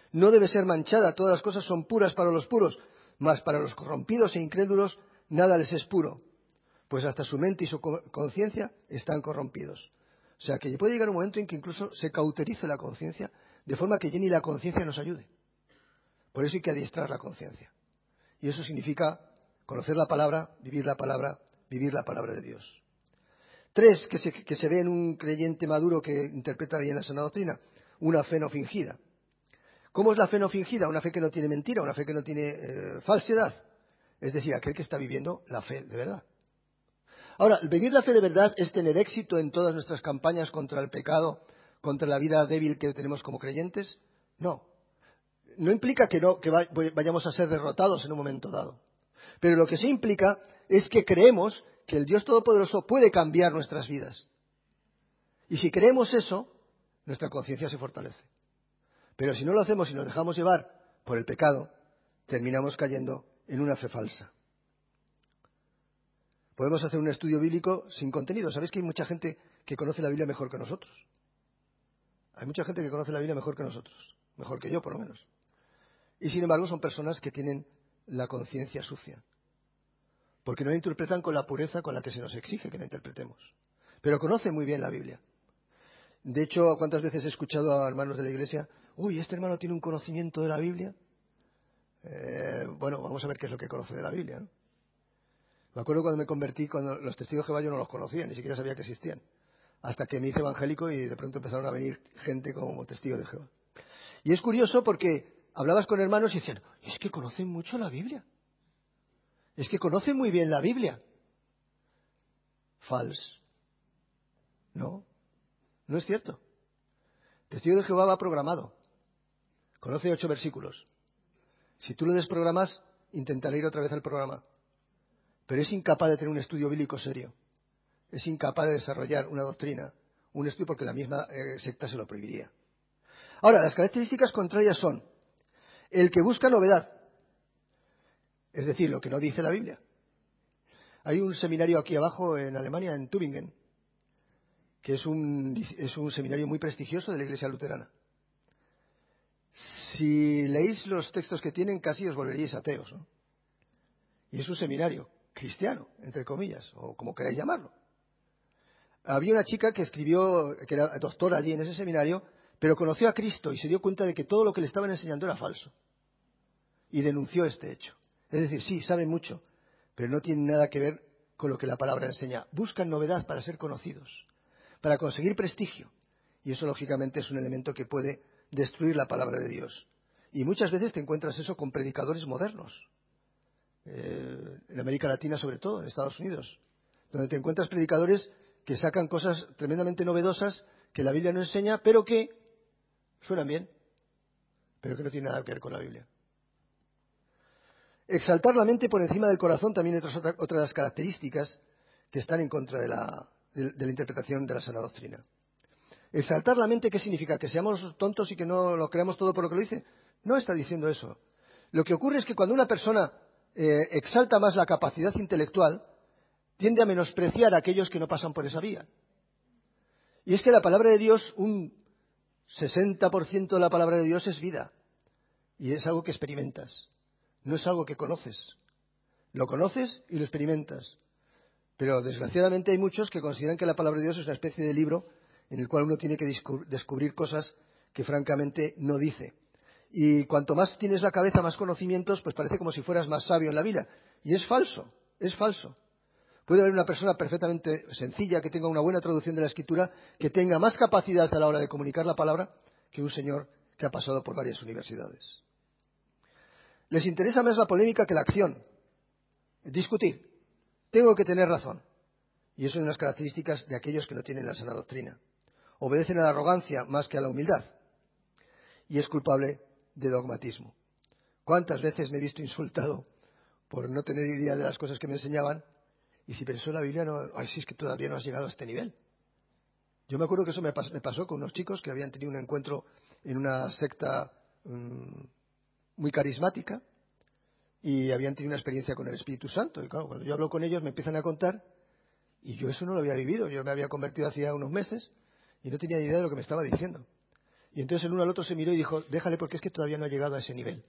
No debe ser manchada, todas las cosas son puras para los puros, mas para los corrompidos e incrédulos nada les es puro, pues hasta su mente y su conciencia están corrompidos. O sea, que puede llegar un momento en que incluso se cauterice la conciencia, de forma que ya ni la conciencia nos ayude. Por eso hay que adiestrar la conciencia. Y eso significa conocer la palabra, vivir la palabra de Dios. 3, que se ve en un creyente maduro que interpreta bien la sana doctrina, una fe no fingida. ¿Cómo es la fe no fingida? Una fe que no tiene mentira, una fe que no tiene falsedad. Es decir, aquel que está viviendo la fe de verdad. Ahora, vivir la fe de verdad es tener éxito en todas nuestras campañas contra el pecado, contra la vida débil que tenemos como creyentes. No. No implica que vayamos a ser derrotados en un momento dado. Pero lo que sí implica es que creemos que el Dios Todopoderoso puede cambiar nuestras vidas. Y si creemos eso, nuestra conciencia se fortalece. Pero si no lo hacemos y nos dejamos llevar por el pecado, terminamos cayendo en una fe falsa. Podemos hacer un estudio bíblico sin contenido. ¿Sabéis que hay mucha gente que conoce la Biblia mejor que nosotros? Hay mucha gente que conoce la Biblia mejor que nosotros, mejor que yo por lo menos. Y sin embargo son personas que tienen la conciencia sucia, porque no la interpretan con la pureza con la que se nos exige que la interpretemos. Pero conocen muy bien la Biblia. De hecho, ¿cuántas veces he escuchado a hermanos de la iglesia? Uy, este hermano tiene un conocimiento de la Biblia. Bueno, vamos a ver qué es lo que conoce de la Biblia, ¿no? Me acuerdo cuando me convertí, cuando los testigos de Jehová yo no los conocía, ni siquiera sabía que existían. Hasta que me hice evangélico y de pronto empezaron a venir gente como testigo de Jehová. Y es curioso porque hablabas con hermanos y decían, es que conocen mucho la Biblia. Es que conocen muy bien la Biblia. Falso. No, no es cierto. Testigo de Jehová va programado. Conoce 8 versículos. Si tú lo desprogramas, intentará ir otra vez al programa. Pero es incapaz de tener un estudio bíblico serio. Es incapaz de desarrollar una doctrina, un estudio porque la misma secta se lo prohibiría. Ahora, las características contrarias son el que busca novedad, es decir, lo que no dice la Biblia. Hay un seminario aquí abajo en Alemania, en Tübingen, que es un seminario muy prestigioso de la Iglesia Luterana. Si leéis los textos que tienen, casi os volveríais ateos, ¿no? Y es un seminario cristiano, entre comillas, o como queráis llamarlo. Había una chica que escribió, que era doctora allí en ese seminario, pero conoció a Cristo y se dio cuenta de que todo lo que le estaban enseñando era falso. Y denunció este hecho. Es decir, sí, saben mucho, pero no tienen nada que ver con lo que la palabra enseña. Buscan novedad para ser conocidos, para conseguir prestigio. Y eso, lógicamente, es un elemento que puede destruir la palabra de Dios. Y muchas veces te encuentras eso con predicadores modernos. En América Latina, sobre todo, en Estados Unidos, donde te encuentras predicadores que sacan cosas tremendamente novedosas que la Biblia no enseña, pero que suenan bien, pero que no tienen nada que ver con la Biblia. Exaltar la mente por encima del corazón también es otra de las características que están en contra de la interpretación de la sana doctrina. Exaltar la mente, ¿qué significa? ¿Que seamos tontos y que no lo creamos todo por lo que lo dice? No está diciendo eso. Lo que ocurre es que cuando una persona exalta más la capacidad intelectual, tiende a menospreciar a aquellos que no pasan por esa vía. Y es que la palabra de Dios, un 60% de la palabra de Dios es vida. Y es algo que experimentas. No es algo que conoces. Lo conoces y lo experimentas. Pero desgraciadamente hay muchos que consideran que la palabra de Dios es una especie de libro en el cual uno tiene que descubrir cosas que francamente no dice. Y cuanto más tienes la cabeza, más conocimientos, pues parece como si fueras más sabio en la vida. Y es falso, es falso. Puede haber una persona perfectamente sencilla, que tenga una buena traducción de la Escritura, que tenga más capacidad a la hora de comunicar la palabra que un señor que ha pasado por varias universidades. Les interesa más la polémica que la acción. Discutir. Tengo que tener razón. Y eso es una de las características de aquellos que no tienen la sana doctrina. Obedecen a la arrogancia más que a la humildad. Y es culpable de dogmatismo. ¿Cuántas veces me he visto insultado por no tener idea de las cosas que me enseñaban? Y si pensó en la Biblia, no, ay, sí, es que todavía no has llegado a este nivel. Yo me acuerdo que eso me pasó con unos chicos que habían tenido un encuentro en una secta muy carismática y habían tenido una experiencia con el Espíritu Santo. Y claro, cuando yo hablo con ellos me empiezan a contar y yo eso no lo había vivido. Yo me había convertido hacía unos meses y no tenía idea de lo que me estaba diciendo. Y entonces el uno al otro se miró y dijo, déjale porque es que todavía no ha llegado a ese nivel.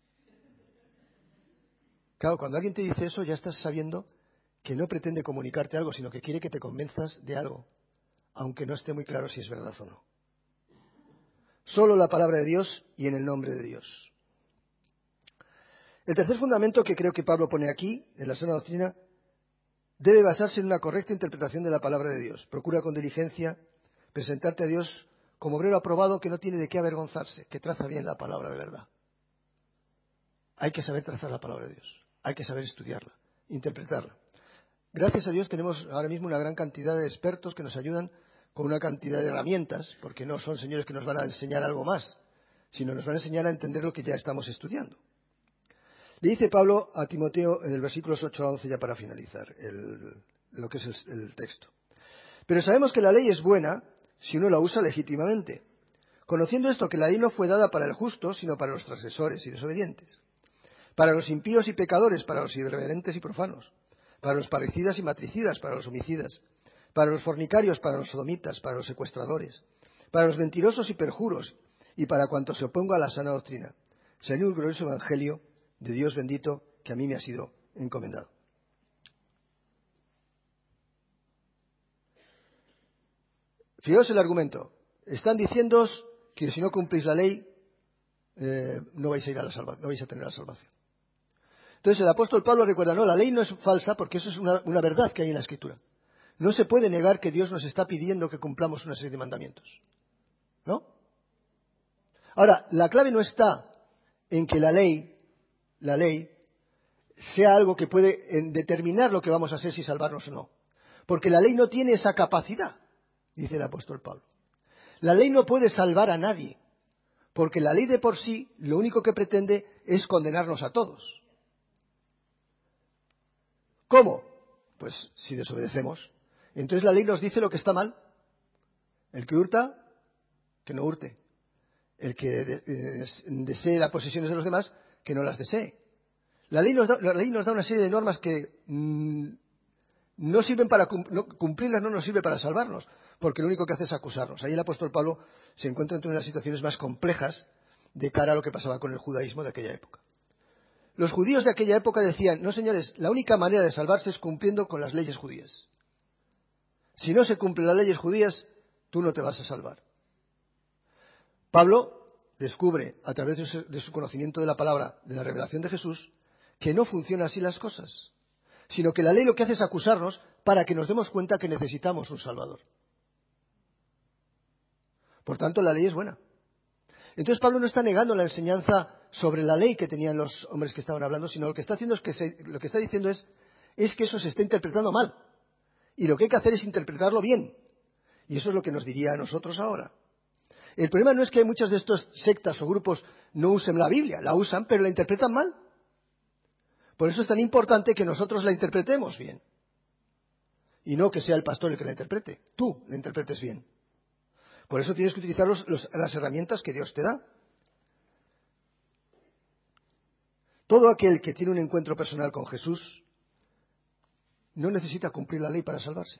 Claro, cuando alguien te dice eso ya estás sabiendo que no pretende comunicarte algo, sino que quiere que te convenzas de algo, aunque no esté muy claro si es verdad o no. Solo la palabra de Dios y en el nombre de Dios. El tercer fundamento que creo que Pablo pone aquí, en la sana doctrina, debe basarse en una correcta interpretación de la palabra de Dios. Procura con diligencia presentarte a Dios como obrero aprobado que no tiene de qué avergonzarse, que traza bien la palabra de verdad. Hay que saber trazar la palabra de Dios, hay que saber estudiarla, interpretarla. Gracias a Dios tenemos ahora mismo una gran cantidad de expertos que nos ayudan con una cantidad de herramientas, porque no son señores que nos van a enseñar algo más, sino nos van a enseñar a entender lo que ya estamos estudiando. Le dice Pablo a Timoteo en el versículos 8 a 11, ya para finalizar lo que es el texto. Pero sabemos que la ley es buena si uno la usa legítimamente, conociendo esto que la ley no fue dada para el justo, sino para los transgresores y desobedientes, para los impíos y pecadores, para los irreverentes y profanos, para los parricidas y matricidas, para los homicidas, para los fornicarios, para los sodomitas, para los secuestradores, para los mentirosos y perjuros, y para cuanto se oponga a la sana doctrina, según el glorioso evangelio de Dios bendito que a mí me ha sido encomendado. Fijaos el argumento. Están diciéndoos que si no cumplís la ley no vais a ir a la salvación, no vais a tener la salvación. Entonces el apóstol Pablo recuerda, no, la ley no es falsa porque eso es una verdad que hay en la Escritura. No se puede negar que Dios nos está pidiendo que cumplamos una serie de mandamientos. ¿No? Ahora, la clave no está en que la ley sea algo que puede determinar lo que vamos a hacer si salvarnos o no. Porque la ley no tiene esa capacidad, dice el apóstol Pablo. La ley no puede salvar a nadie, porque la ley de por sí lo único que pretende es condenarnos a todos. ¿Cómo? Pues si desobedecemos. Entonces la ley nos dice lo que está mal. El que hurta, que no hurte. El que desee las posesiones de los demás, que no las desee. La ley nos da una serie de normas que no sirven para cumplirlas, no nos sirve para salvarnos, porque lo único que hace es acusarnos. Ahí el apóstol Pablo se encuentra entre una de las situaciones más complejas de cara a lo que pasaba con el judaísmo de aquella época. Los judíos de aquella época decían, no señores, la única manera de salvarse es cumpliendo con las leyes judías. Si no se cumplen las leyes judías, tú no te vas a salvar. Pablo descubre, a través de su conocimiento de la palabra, de la revelación de Jesús, que no funcionan así las cosas, sino que la ley lo que hace es acusarnos para que nos demos cuenta que necesitamos un Salvador. Por tanto, la ley es buena. Entonces Pablo no está negando la enseñanza sobre la ley que tenían los hombres que estaban hablando, sino lo que está haciendo es lo que está diciendo es que eso se está interpretando mal. Y lo que hay que hacer es interpretarlo bien. Y eso es lo que nos diría a nosotros ahora. El problema no es que muchas de estas sectas o grupos no usen la Biblia, la usan, pero la interpretan mal. Por eso es tan importante que nosotros la interpretemos bien. Y no que sea el pastor el que la interprete, tú la interpretes bien. Por eso tienes que utilizar las herramientas que Dios te da. Todo aquel que tiene un encuentro personal con Jesús no necesita cumplir la ley para salvarse.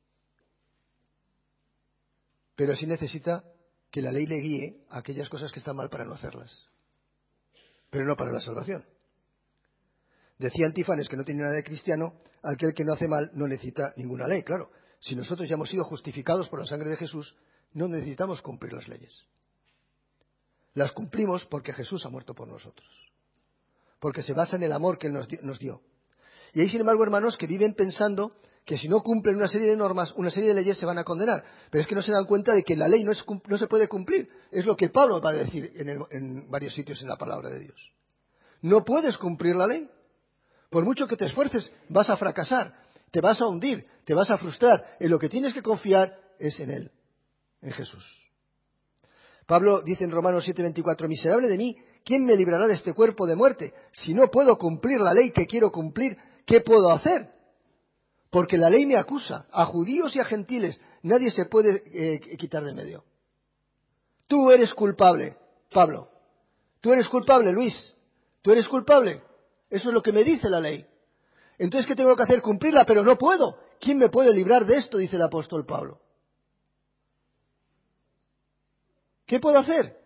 Pero sí necesita que la ley le guíe a aquellas cosas que están mal para no hacerlas. Pero no para la salvación. Decía Antífanes, que no tiene nada de cristiano, aquel que no hace mal no necesita ninguna ley. Claro, si nosotros ya hemos sido justificados por la sangre de Jesús, no necesitamos cumplir las leyes. Las cumplimos porque Jesús ha muerto por nosotros. Porque se basa en el amor que Él nos dio. Y hay, sin embargo, hermanos que viven pensando que si no cumplen una serie de normas, una serie de leyes, se van a condenar. Pero es que no se dan cuenta de que la ley no se puede cumplir. Es lo que Pablo va a decir en varios sitios en la palabra de Dios. No puedes cumplir la ley. Por mucho que te esfuerces, vas a fracasar, te vas a hundir, te vas a frustrar. En lo que tienes que confiar es en Él, en Jesús. Pablo dice en Romanos 7:24, miserable de mí, ¿quién me librará de este cuerpo de muerte? Si no puedo cumplir la ley que quiero cumplir, ¿qué puedo hacer? Porque la ley me acusa, a judíos y a gentiles, nadie se puede quitar de medio. Tú eres culpable, Pablo. Tú eres culpable, Luis. Tú eres culpable. Eso es lo que me dice la ley. Entonces, ¿qué tengo que hacer? Cumplirla, pero no puedo. ¿Quién me puede librar de esto? Dice el apóstol Pablo. ¿Qué puedo hacer?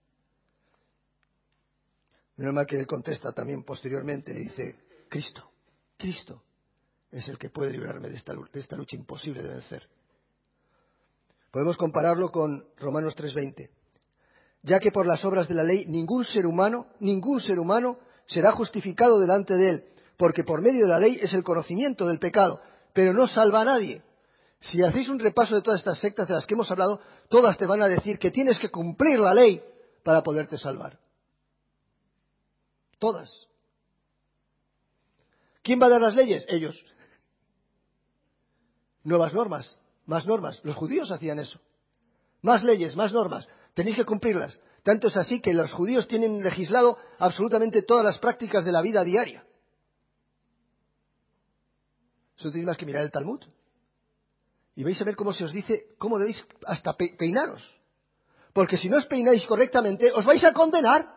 Menos mal que él contesta también posteriormente y dice, Cristo es el que puede librarme de esta lucha imposible de vencer. Podemos compararlo con Romanos 3:20. Ya que por las obras de la ley ningún ser humano será justificado delante de él, porque por medio de la ley es el conocimiento del pecado, pero no salva a nadie. Si hacéis un repaso de todas estas sectas de las que hemos hablado, todas te van a decir que tienes que cumplir la ley para poderte salvar. Todas. ¿Quién va a dar las leyes? Ellos. Nuevas normas, más normas. Los judíos hacían eso. Más leyes, más normas. Tenéis que cumplirlas. Tanto es así que los judíos tienen legislado absolutamente todas las prácticas de la vida diaria. Solo tenéis más que mirar el Talmud. Y vais a ver cómo se os dice, cómo debéis hasta peinaros. Porque si no os peináis correctamente, os vais a condenar.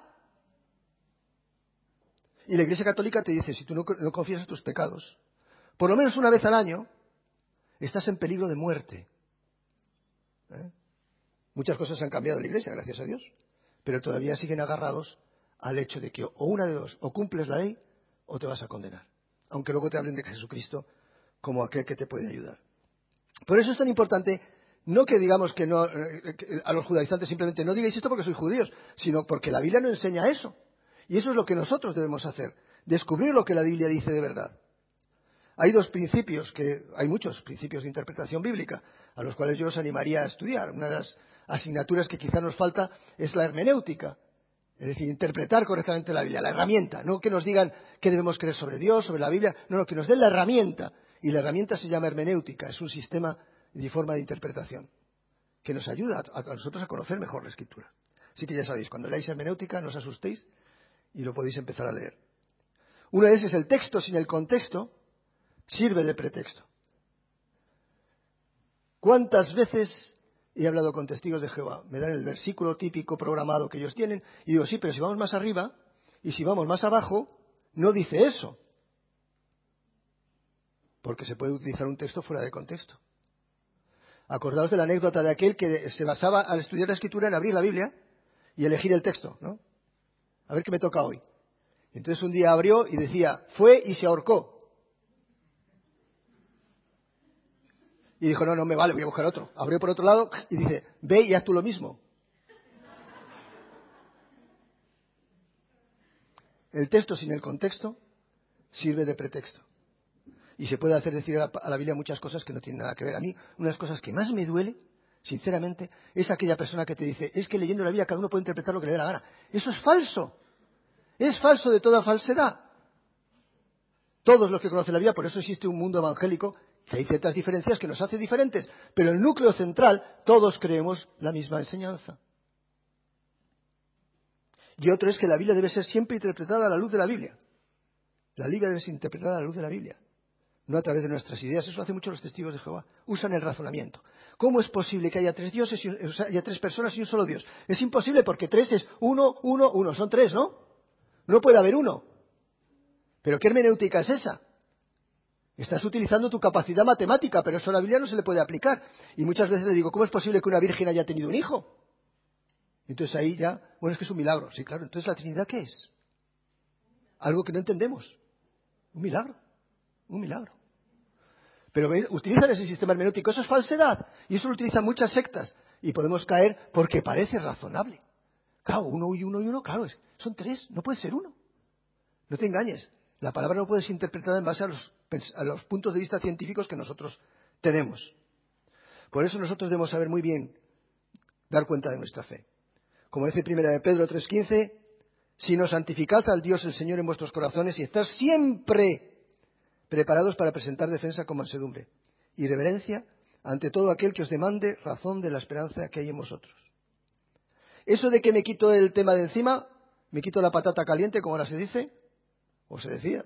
Y la Iglesia Católica te dice, si tú no confiesas tus pecados, por lo menos una vez al año, estás en peligro de muerte. Muchas cosas han cambiado en la Iglesia, gracias a Dios, pero todavía siguen agarrados al hecho de que o una de dos, o cumples la ley, o te vas a condenar. Aunque luego te hablen de Jesucristo como aquel que te puede ayudar. Por eso es tan importante, no que digamos que no, a los judaizantes simplemente no digáis esto porque sois judíos, sino porque la Biblia no enseña eso. Y eso es lo que nosotros debemos hacer, descubrir lo que la Biblia dice de verdad. Hay hay muchos principios de interpretación bíblica, a los cuales yo os animaría a estudiar. Una de las asignaturas que quizá nos falta es la hermenéutica, es decir, interpretar correctamente la Biblia, la herramienta, no que nos digan qué debemos creer sobre Dios, sobre la Biblia, no, que nos den la herramienta. Y la herramienta se llama hermenéutica, es un sistema y forma de interpretación que nos ayuda a nosotros a conocer mejor la Escritura. Así que ya sabéis, cuando leáis hermenéutica no os asustéis y lo podéis empezar a leer. Una de esas es el texto sin el contexto, sirve de pretexto. ¿Cuántas veces he hablado con testigos de Jehová? Me dan el versículo típico programado que ellos tienen y digo, sí, pero si vamos más arriba y si vamos más abajo, no dice eso. Porque se puede utilizar un texto fuera de contexto. Acordaos de la anécdota de aquel que se basaba al estudiar la Escritura en abrir la Biblia y elegir el texto, ¿no? A ver qué me toca hoy. Entonces un día abrió y decía, fue y se ahorcó. Y dijo, no me vale, voy a buscar otro. Abrió por otro lado y dice, ve y haz tú lo mismo. El texto sin el contexto sirve de pretexto. Y se puede hacer decir a la Biblia muchas cosas que no tienen nada que ver. A mí, una de las cosas que más me duele, sinceramente, es aquella persona que te dice, es que leyendo la Biblia cada uno puede interpretar lo que le dé la gana. Eso es falso. Es falso de toda falsedad. Todos los que conocen la Biblia, por eso existe un mundo evangélico, que hay ciertas diferencias que nos hace diferentes, pero el núcleo central, todos creemos la misma enseñanza. Y otro es que la Biblia debe ser siempre interpretada a la luz de la Biblia. La Biblia debe ser interpretada a la luz de la Biblia, no a través de nuestras ideas. Eso hacen mucho los testigos de Jehová. Usan el razonamiento. ¿Cómo es posible que haya tres dioses, haya tres personas y un solo Dios? Es imposible porque tres es uno. Son tres, ¿no? No puede haber uno. ¿Pero qué hermenéutica es esa? Estás utilizando tu capacidad matemática, pero eso a la Biblia no se le puede aplicar. Y muchas veces le digo, ¿cómo es posible que una virgen haya tenido un hijo? Entonces ahí ya, bueno, es que es un milagro. Sí, claro. Entonces, ¿la Trinidad qué es? Algo que no entendemos. Un milagro. Un milagro. Pero utilizan ese sistema hermenéutico. Eso es falsedad. Y eso lo utilizan muchas sectas. Y podemos caer porque parece razonable. Claro, uno y uno, claro, son tres. No puede ser uno. No te engañes. La palabra no puede ser interpretada en base a los puntos de vista científicos que nosotros tenemos. Por eso nosotros debemos saber muy bien dar cuenta de nuestra fe. Como dice 1 de Pedro 3:15, sino santificad al Dios el Señor en vuestros corazones y estad siempre preparados para presentar defensa con mansedumbre y reverencia ante todo aquel que os demande razón de la esperanza que hay en vosotros. Eso de que me quito el tema de encima, me quito la patata caliente, como ahora se dice, o se decía,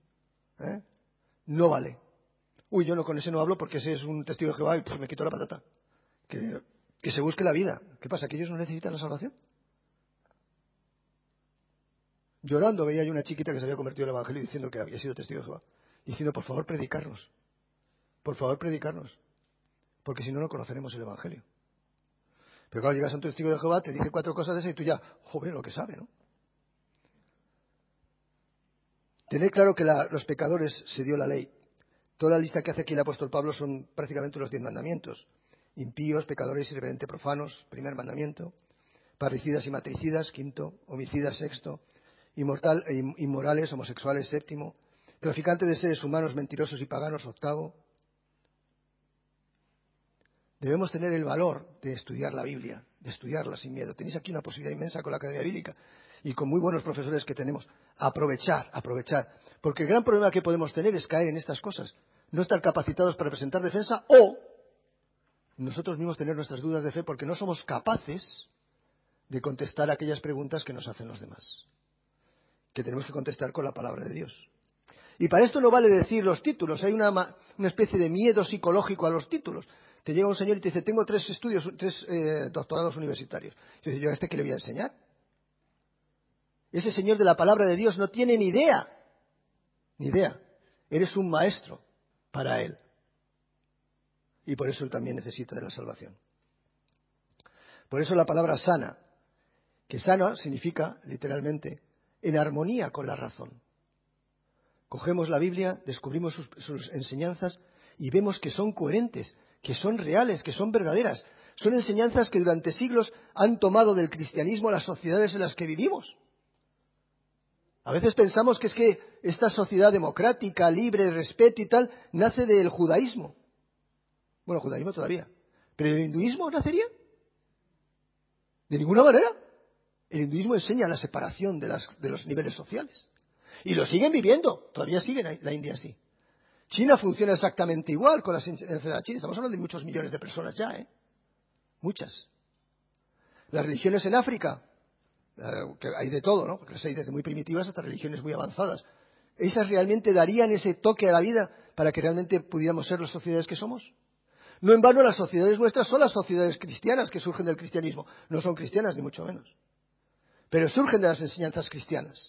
no vale. Uy, yo no con ese no hablo porque ese es un testigo de Jehová y pues me quito la patata. Que se busque la vida. ¿Qué pasa? ¿Que ellos no necesitan la salvación? Llorando veía yo una chiquita que se había convertido al Evangelio diciendo que había sido testigo de Jehová. Diciendo, por favor, predicarnos. Por favor, predicarnos. Porque si no, no conoceremos el Evangelio. Pero claro, llegas a un testigo de Jehová, te dice 4 cosas de esas y tú ya, joder, lo que sabe, ¿no? Tener claro que los pecadores se dio la ley. Toda la lista que hace aquí el apóstol Pablo son prácticamente los 10 mandamientos. Impíos, pecadores, irreverentes, profanos, primer mandamiento. Parricidas y matricidas, quinto. Homicidas, sexto. Inmorales, homosexuales, séptimo. Traficantes de seres humanos, mentirosos y paganos, octavo. Debemos tener el valor de estudiar la Biblia, de estudiarla sin miedo. Tenéis aquí una posibilidad inmensa con la Academia Bíblica y con muy buenos profesores que tenemos. Aprovechar. Porque el gran problema que podemos tener es caer en estas cosas. No estar capacitados para presentar defensa o nosotros mismos tener nuestras dudas de fe porque no somos capaces de contestar aquellas preguntas que nos hacen los demás. Que tenemos que contestar con la palabra de Dios. Y para esto no vale decir los títulos. Hay una especie de miedo psicológico a los títulos. Te llega un señor y te dice, tengo 3 doctorados universitarios. Y dice, ¿yo a este qué le voy a enseñar? Ese señor de la palabra de Dios no tiene ni idea. Ni idea. Eres un maestro para él. Y por eso él también necesita de la salvación. Por eso la palabra sana, que sana significa, literalmente, en armonía con la razón. Cogemos la Biblia, descubrimos sus enseñanzas y vemos que son coherentes, que son reales, que son verdaderas. Son enseñanzas que durante siglos han tomado del cristianismo las sociedades en las que vivimos. A veces pensamos que es que esta sociedad democrática, libre, respeto y tal, nace del judaísmo. Bueno, judaísmo todavía. ¿Pero el hinduismo nacería? De ninguna manera. El hinduismo enseña la separación de los niveles sociales. Y lo siguen viviendo. Todavía sigue la India así. China funciona exactamente igual con las enseñanzas de la China. Estamos hablando de muchos millones de personas ya, ¿eh? Muchas. Las religiones en África, que hay de todo, ¿no? Porque hay desde muy primitivas hasta religiones muy avanzadas. ¿Esas realmente darían ese toque a la vida para que realmente pudiéramos ser las sociedades que somos? No en vano las sociedades nuestras son las sociedades cristianas que surgen del cristianismo. No son cristianas, ni mucho menos. Pero surgen de las enseñanzas cristianas.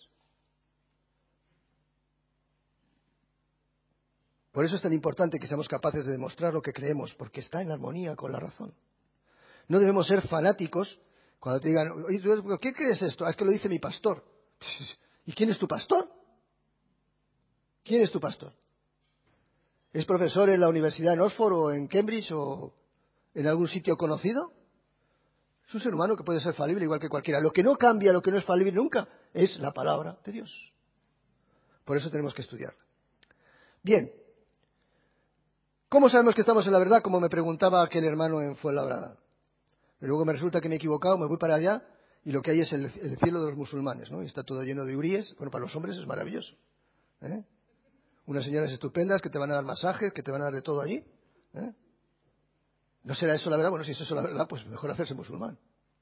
Por eso es tan importante que seamos capaces de demostrar lo que creemos, porque está en armonía con la razón. No debemos ser fanáticos cuando te digan, oye, ¿qué crees esto? Es que lo dice mi pastor. ¿Y quién es tu pastor? ¿Quién es tu pastor? ¿Es profesor en la Universidad en Oxford o en Cambridge o en algún sitio conocido? Es un ser humano que puede ser falible igual que cualquiera. Lo que no cambia, lo que no es falible nunca, es la palabra de Dios. Por eso tenemos que estudiar. Bien. ¿Cómo sabemos que estamos en la verdad? Como me preguntaba aquel hermano en Fuenlabrada. Y luego me resulta que me he equivocado, me voy para allá y lo que hay es el cielo de los musulmanes, ¿no? Y está todo lleno de huríes. Bueno, para los hombres es maravilloso, ¿eh? Unas señoras estupendas que te van a dar masajes, que te van a dar de todo allí, ¿eh? ¿No será eso la verdad? Bueno, si es eso la verdad, pues mejor hacerse musulmán.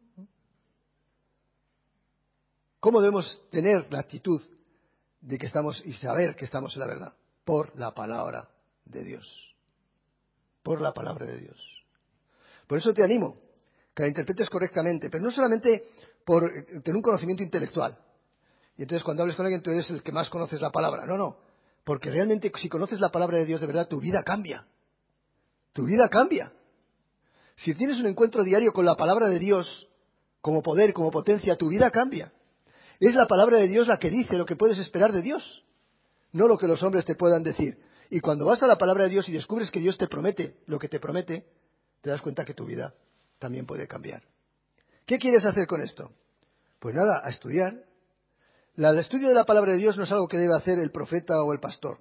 ¿Cómo debemos tener la actitud de que estamos y saber que estamos en la verdad? Por la palabra de Dios. Por la palabra de Dios. Por eso te animo que la interpretes correctamente, pero no solamente por tener un conocimiento intelectual. Y entonces cuando hables con alguien tú eres el que más conoces la palabra. No. Porque realmente si conoces la palabra de Dios de verdad, tu vida cambia. Tu vida cambia. Si tienes un encuentro diario con la palabra de Dios, como poder, como potencia, tu vida cambia. Es la palabra de Dios la que dice lo que puedes esperar de Dios, no lo que los hombres te puedan decir. Y cuando vas a la palabra de Dios y descubres que Dios te promete lo que te promete, te das cuenta que tu vida también puede cambiar. ¿Qué quieres hacer con esto? Pues nada, a estudiar. El estudio de la palabra de Dios no es algo que debe hacer el profeta o el pastor,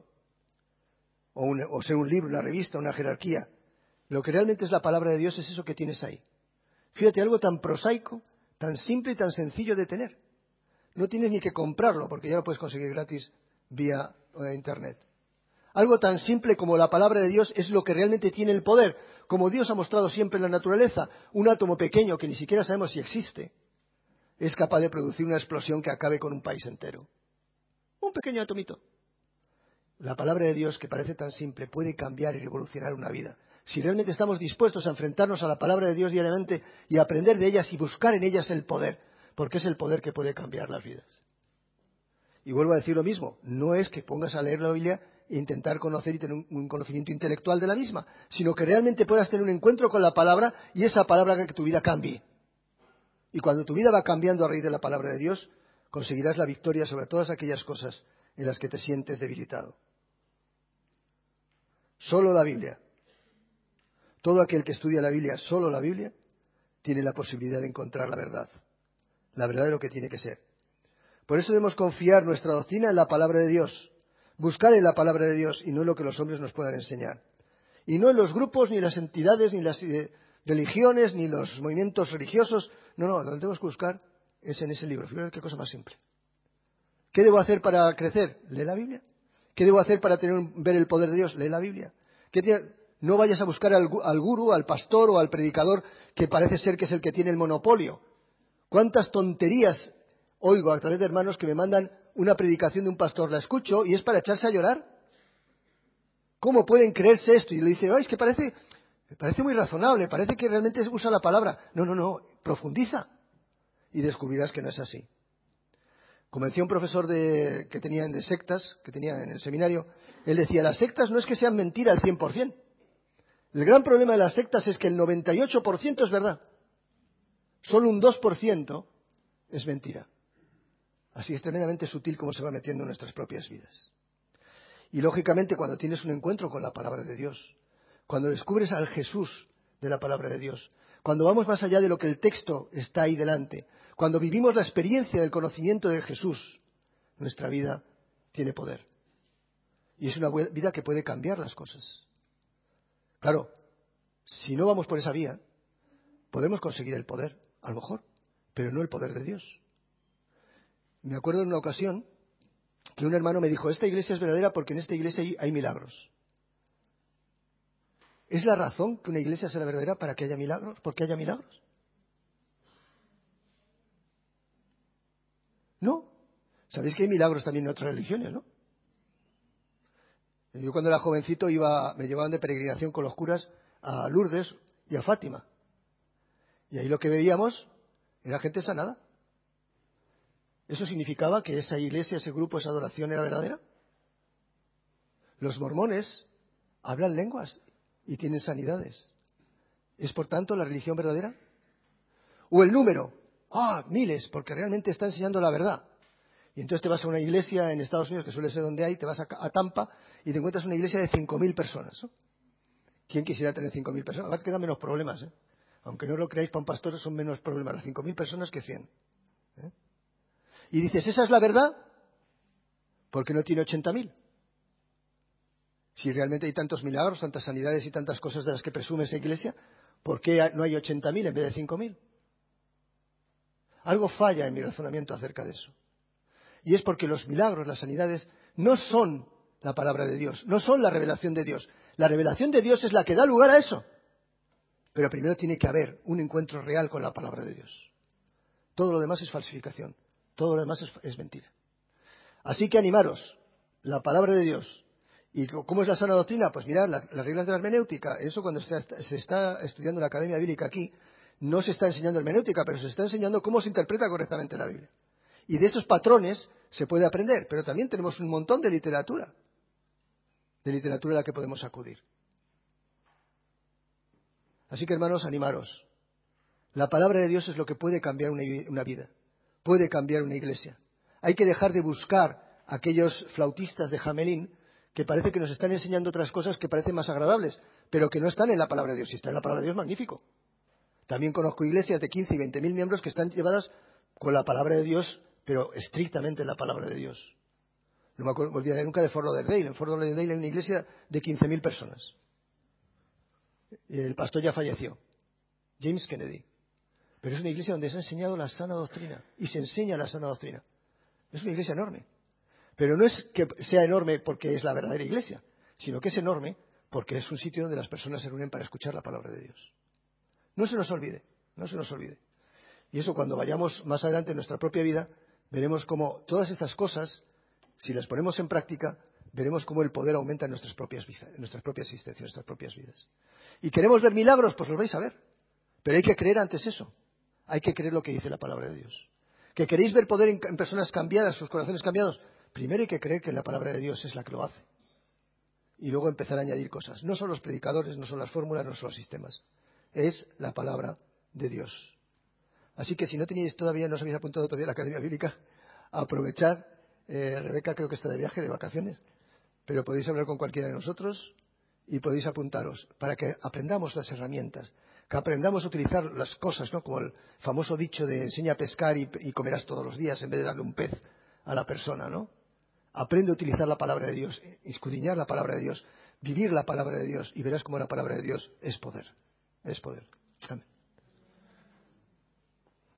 o ser un libro, una revista, una jerarquía. Lo que realmente es la palabra de Dios es eso que tienes ahí. Fíjate, algo tan prosaico, tan simple y tan sencillo de tener. No tienes ni que comprarlo, porque ya lo puedes conseguir gratis vía Internet. Algo tan simple como la palabra de Dios es lo que realmente tiene el poder. Como Dios ha mostrado siempre en la naturaleza, un átomo pequeño que ni siquiera sabemos si existe, es capaz de producir una explosión que acabe con un país entero. Un pequeño atomito. La palabra de Dios, que parece tan simple, puede cambiar y revolucionar una vida. Si realmente estamos dispuestos a enfrentarnos a la palabra de Dios diariamente y aprender de ellas y buscar en ellas el poder, porque es el poder que puede cambiar las vidas. Y vuelvo a decir lo mismo, no es que pongas a leer la Biblia e intentar conocer y tener un conocimiento intelectual de la misma, sino que realmente puedas tener un encuentro con la palabra y esa palabra haga que tu vida cambie. Y cuando tu vida va cambiando a raíz de la palabra de Dios, conseguirás la victoria sobre todas aquellas cosas en las que te sientes debilitado. Solo la Biblia. Todo aquel que estudia la Biblia, solo la Biblia, tiene la posibilidad de encontrar la verdad de lo que tiene que ser. Por eso debemos confiar nuestra doctrina en la palabra de Dios, buscar en la palabra de Dios y no en lo que los hombres nos puedan enseñar. Y no en los grupos, ni las entidades, ni las religiones, ni los movimientos religiosos. No, donde tenemos que buscar es en ese libro. Fíjate qué cosa más simple. ¿Qué debo hacer para crecer? Lee la Biblia. ¿Qué debo hacer para ver el poder de Dios? Lee la Biblia. No vayas a buscar al gurú, al pastor o al predicador que parece ser que es el que tiene el monopolio. ¿Cuántas tonterías oigo a través de hermanos que me mandan una predicación de un pastor? La escucho y es para echarse a llorar. ¿Cómo pueden creerse esto? Y le dice, es que parece muy razonable, parece que realmente usa la palabra. No, profundiza y descubrirás que no es así. Como decía un profesor que tenía de sectas, que tenía en el seminario, él decía, las sectas no es que sean mentira al 100%. El gran problema de las sectas es que el 98% es verdad. Solo un 2% es mentira. Así es tremendamente sutil como se va metiendo en nuestras propias vidas. Y lógicamente cuando tienes un encuentro con la palabra de Dios, cuando descubres al Jesús de la palabra de Dios, cuando vamos más allá de lo que el texto está ahí delante, cuando vivimos la experiencia del conocimiento de Jesús, nuestra vida tiene poder. Y es una vida que puede cambiar las cosas. Claro, si no vamos por esa vía, podemos conseguir el poder, a lo mejor, pero no el poder de Dios. Me acuerdo en una ocasión que un hermano me dijo, esta iglesia es verdadera porque en esta iglesia hay milagros. ¿Es la razón que una iglesia sea verdadera para que haya milagros? ¿Porque haya milagros? No. Sabéis que hay milagros también en otras religiones, ¿no? Yo cuando era jovencito me llevaban de peregrinación con los curas a Lourdes y a Fátima. Y ahí lo que veíamos era gente sanada. ¿Eso significaba que esa iglesia, ese grupo, esa adoración era verdadera? Los mormones hablan lenguas y tienen sanidades. ¿Es por tanto la religión verdadera? ¿O el número? Miles, porque realmente está enseñando la verdad. Y entonces te vas a una iglesia en Estados Unidos, que suele ser donde hay, te vas a Tampa y te encuentras una iglesia de 5.000 personas, ¿no? ¿Quién quisiera tener 5.000 personas? Aparte que dan menos problemas, ¿eh? Aunque no lo creáis, para un pastor son menos problemas las 5.000 personas que 100. Y dices, ¿esa es la verdad? ¿Por qué no tiene 80.000? Si realmente hay tantos milagros, tantas sanidades y tantas cosas de las que presume esa iglesia, ¿por qué no hay 80.000 en vez de 5.000? Algo falla en mi razonamiento acerca de eso. Y es porque los milagros, las sanidades, no son la palabra de Dios, no son la revelación de Dios. La revelación de Dios es la que da lugar a eso. Pero primero tiene que haber un encuentro real con la palabra de Dios. Todo lo demás es falsificación, todo lo demás es mentira. Así que animaros, la palabra de Dios. ¿Y cómo es la sana doctrina? Pues mirad, las reglas de la hermenéutica, eso cuando se está estudiando en la Academia Bíblica aquí, no se está enseñando hermenéutica, pero se está enseñando cómo se interpreta correctamente la Biblia. Y de esos patrones se puede aprender, pero también tenemos un montón de literatura a la que podemos acudir. Así que hermanos, animaros. La palabra de Dios es lo que puede cambiar una vida, puede cambiar una iglesia. Hay que dejar de buscar aquellos flautistas de Hamelín que parece que nos están enseñando otras cosas que parecen más agradables, pero que no están en la palabra de Dios. Si está en la palabra de Dios, magnífico. También conozco iglesias de 15 y 20.000 miembros que están llevadas con la palabra de Dios, pero estrictamente en la palabra de Dios. No me olvidaré nunca de Fort Lauderdale. En Fort Lauderdale hay una iglesia de 15.000 personas. El pastor ya falleció, James Kennedy. Pero es una iglesia donde se ha enseñado la sana doctrina. Y se enseña la sana doctrina. Es una iglesia enorme. Pero no es que sea enorme porque es la verdadera iglesia, sino que es enorme porque es un sitio donde las personas se reúnen para escuchar la palabra de Dios. No se nos olvide, no se nos olvide. Y eso cuando vayamos más adelante en nuestra propia vida, veremos cómo todas estas cosas, si las ponemos en práctica, veremos cómo el poder aumenta en nuestras propias existencias, en nuestras propias vidas. ¿Y queremos ver milagros? Pues los vais a ver. Pero hay que creer antes eso. Hay que creer lo que dice la palabra de Dios. ¿Que queréis ver poder en personas cambiadas, sus corazones cambiados? Primero hay que creer que la palabra de Dios es la que lo hace. Y luego empezar a añadir cosas. No son los predicadores, no son las fórmulas, no son los sistemas. Es la palabra de Dios. Así que si no teníais todavía, no os habéis apuntado todavía a la Academia Bíblica, aprovechad. Rebeca creo que está de viaje, de vacaciones, pero podéis hablar con cualquiera de nosotros y podéis apuntaros para que aprendamos las herramientas, que aprendamos a utilizar las cosas, ¿no? Como el famoso dicho de enseña a pescar y comerás todos los días en vez de darle un pez a la persona, ¿no? Aprende a utilizar la palabra de Dios, escudriñar la palabra de Dios, vivir la palabra de Dios y verás cómo la palabra de Dios es poder. Es poder. Amén.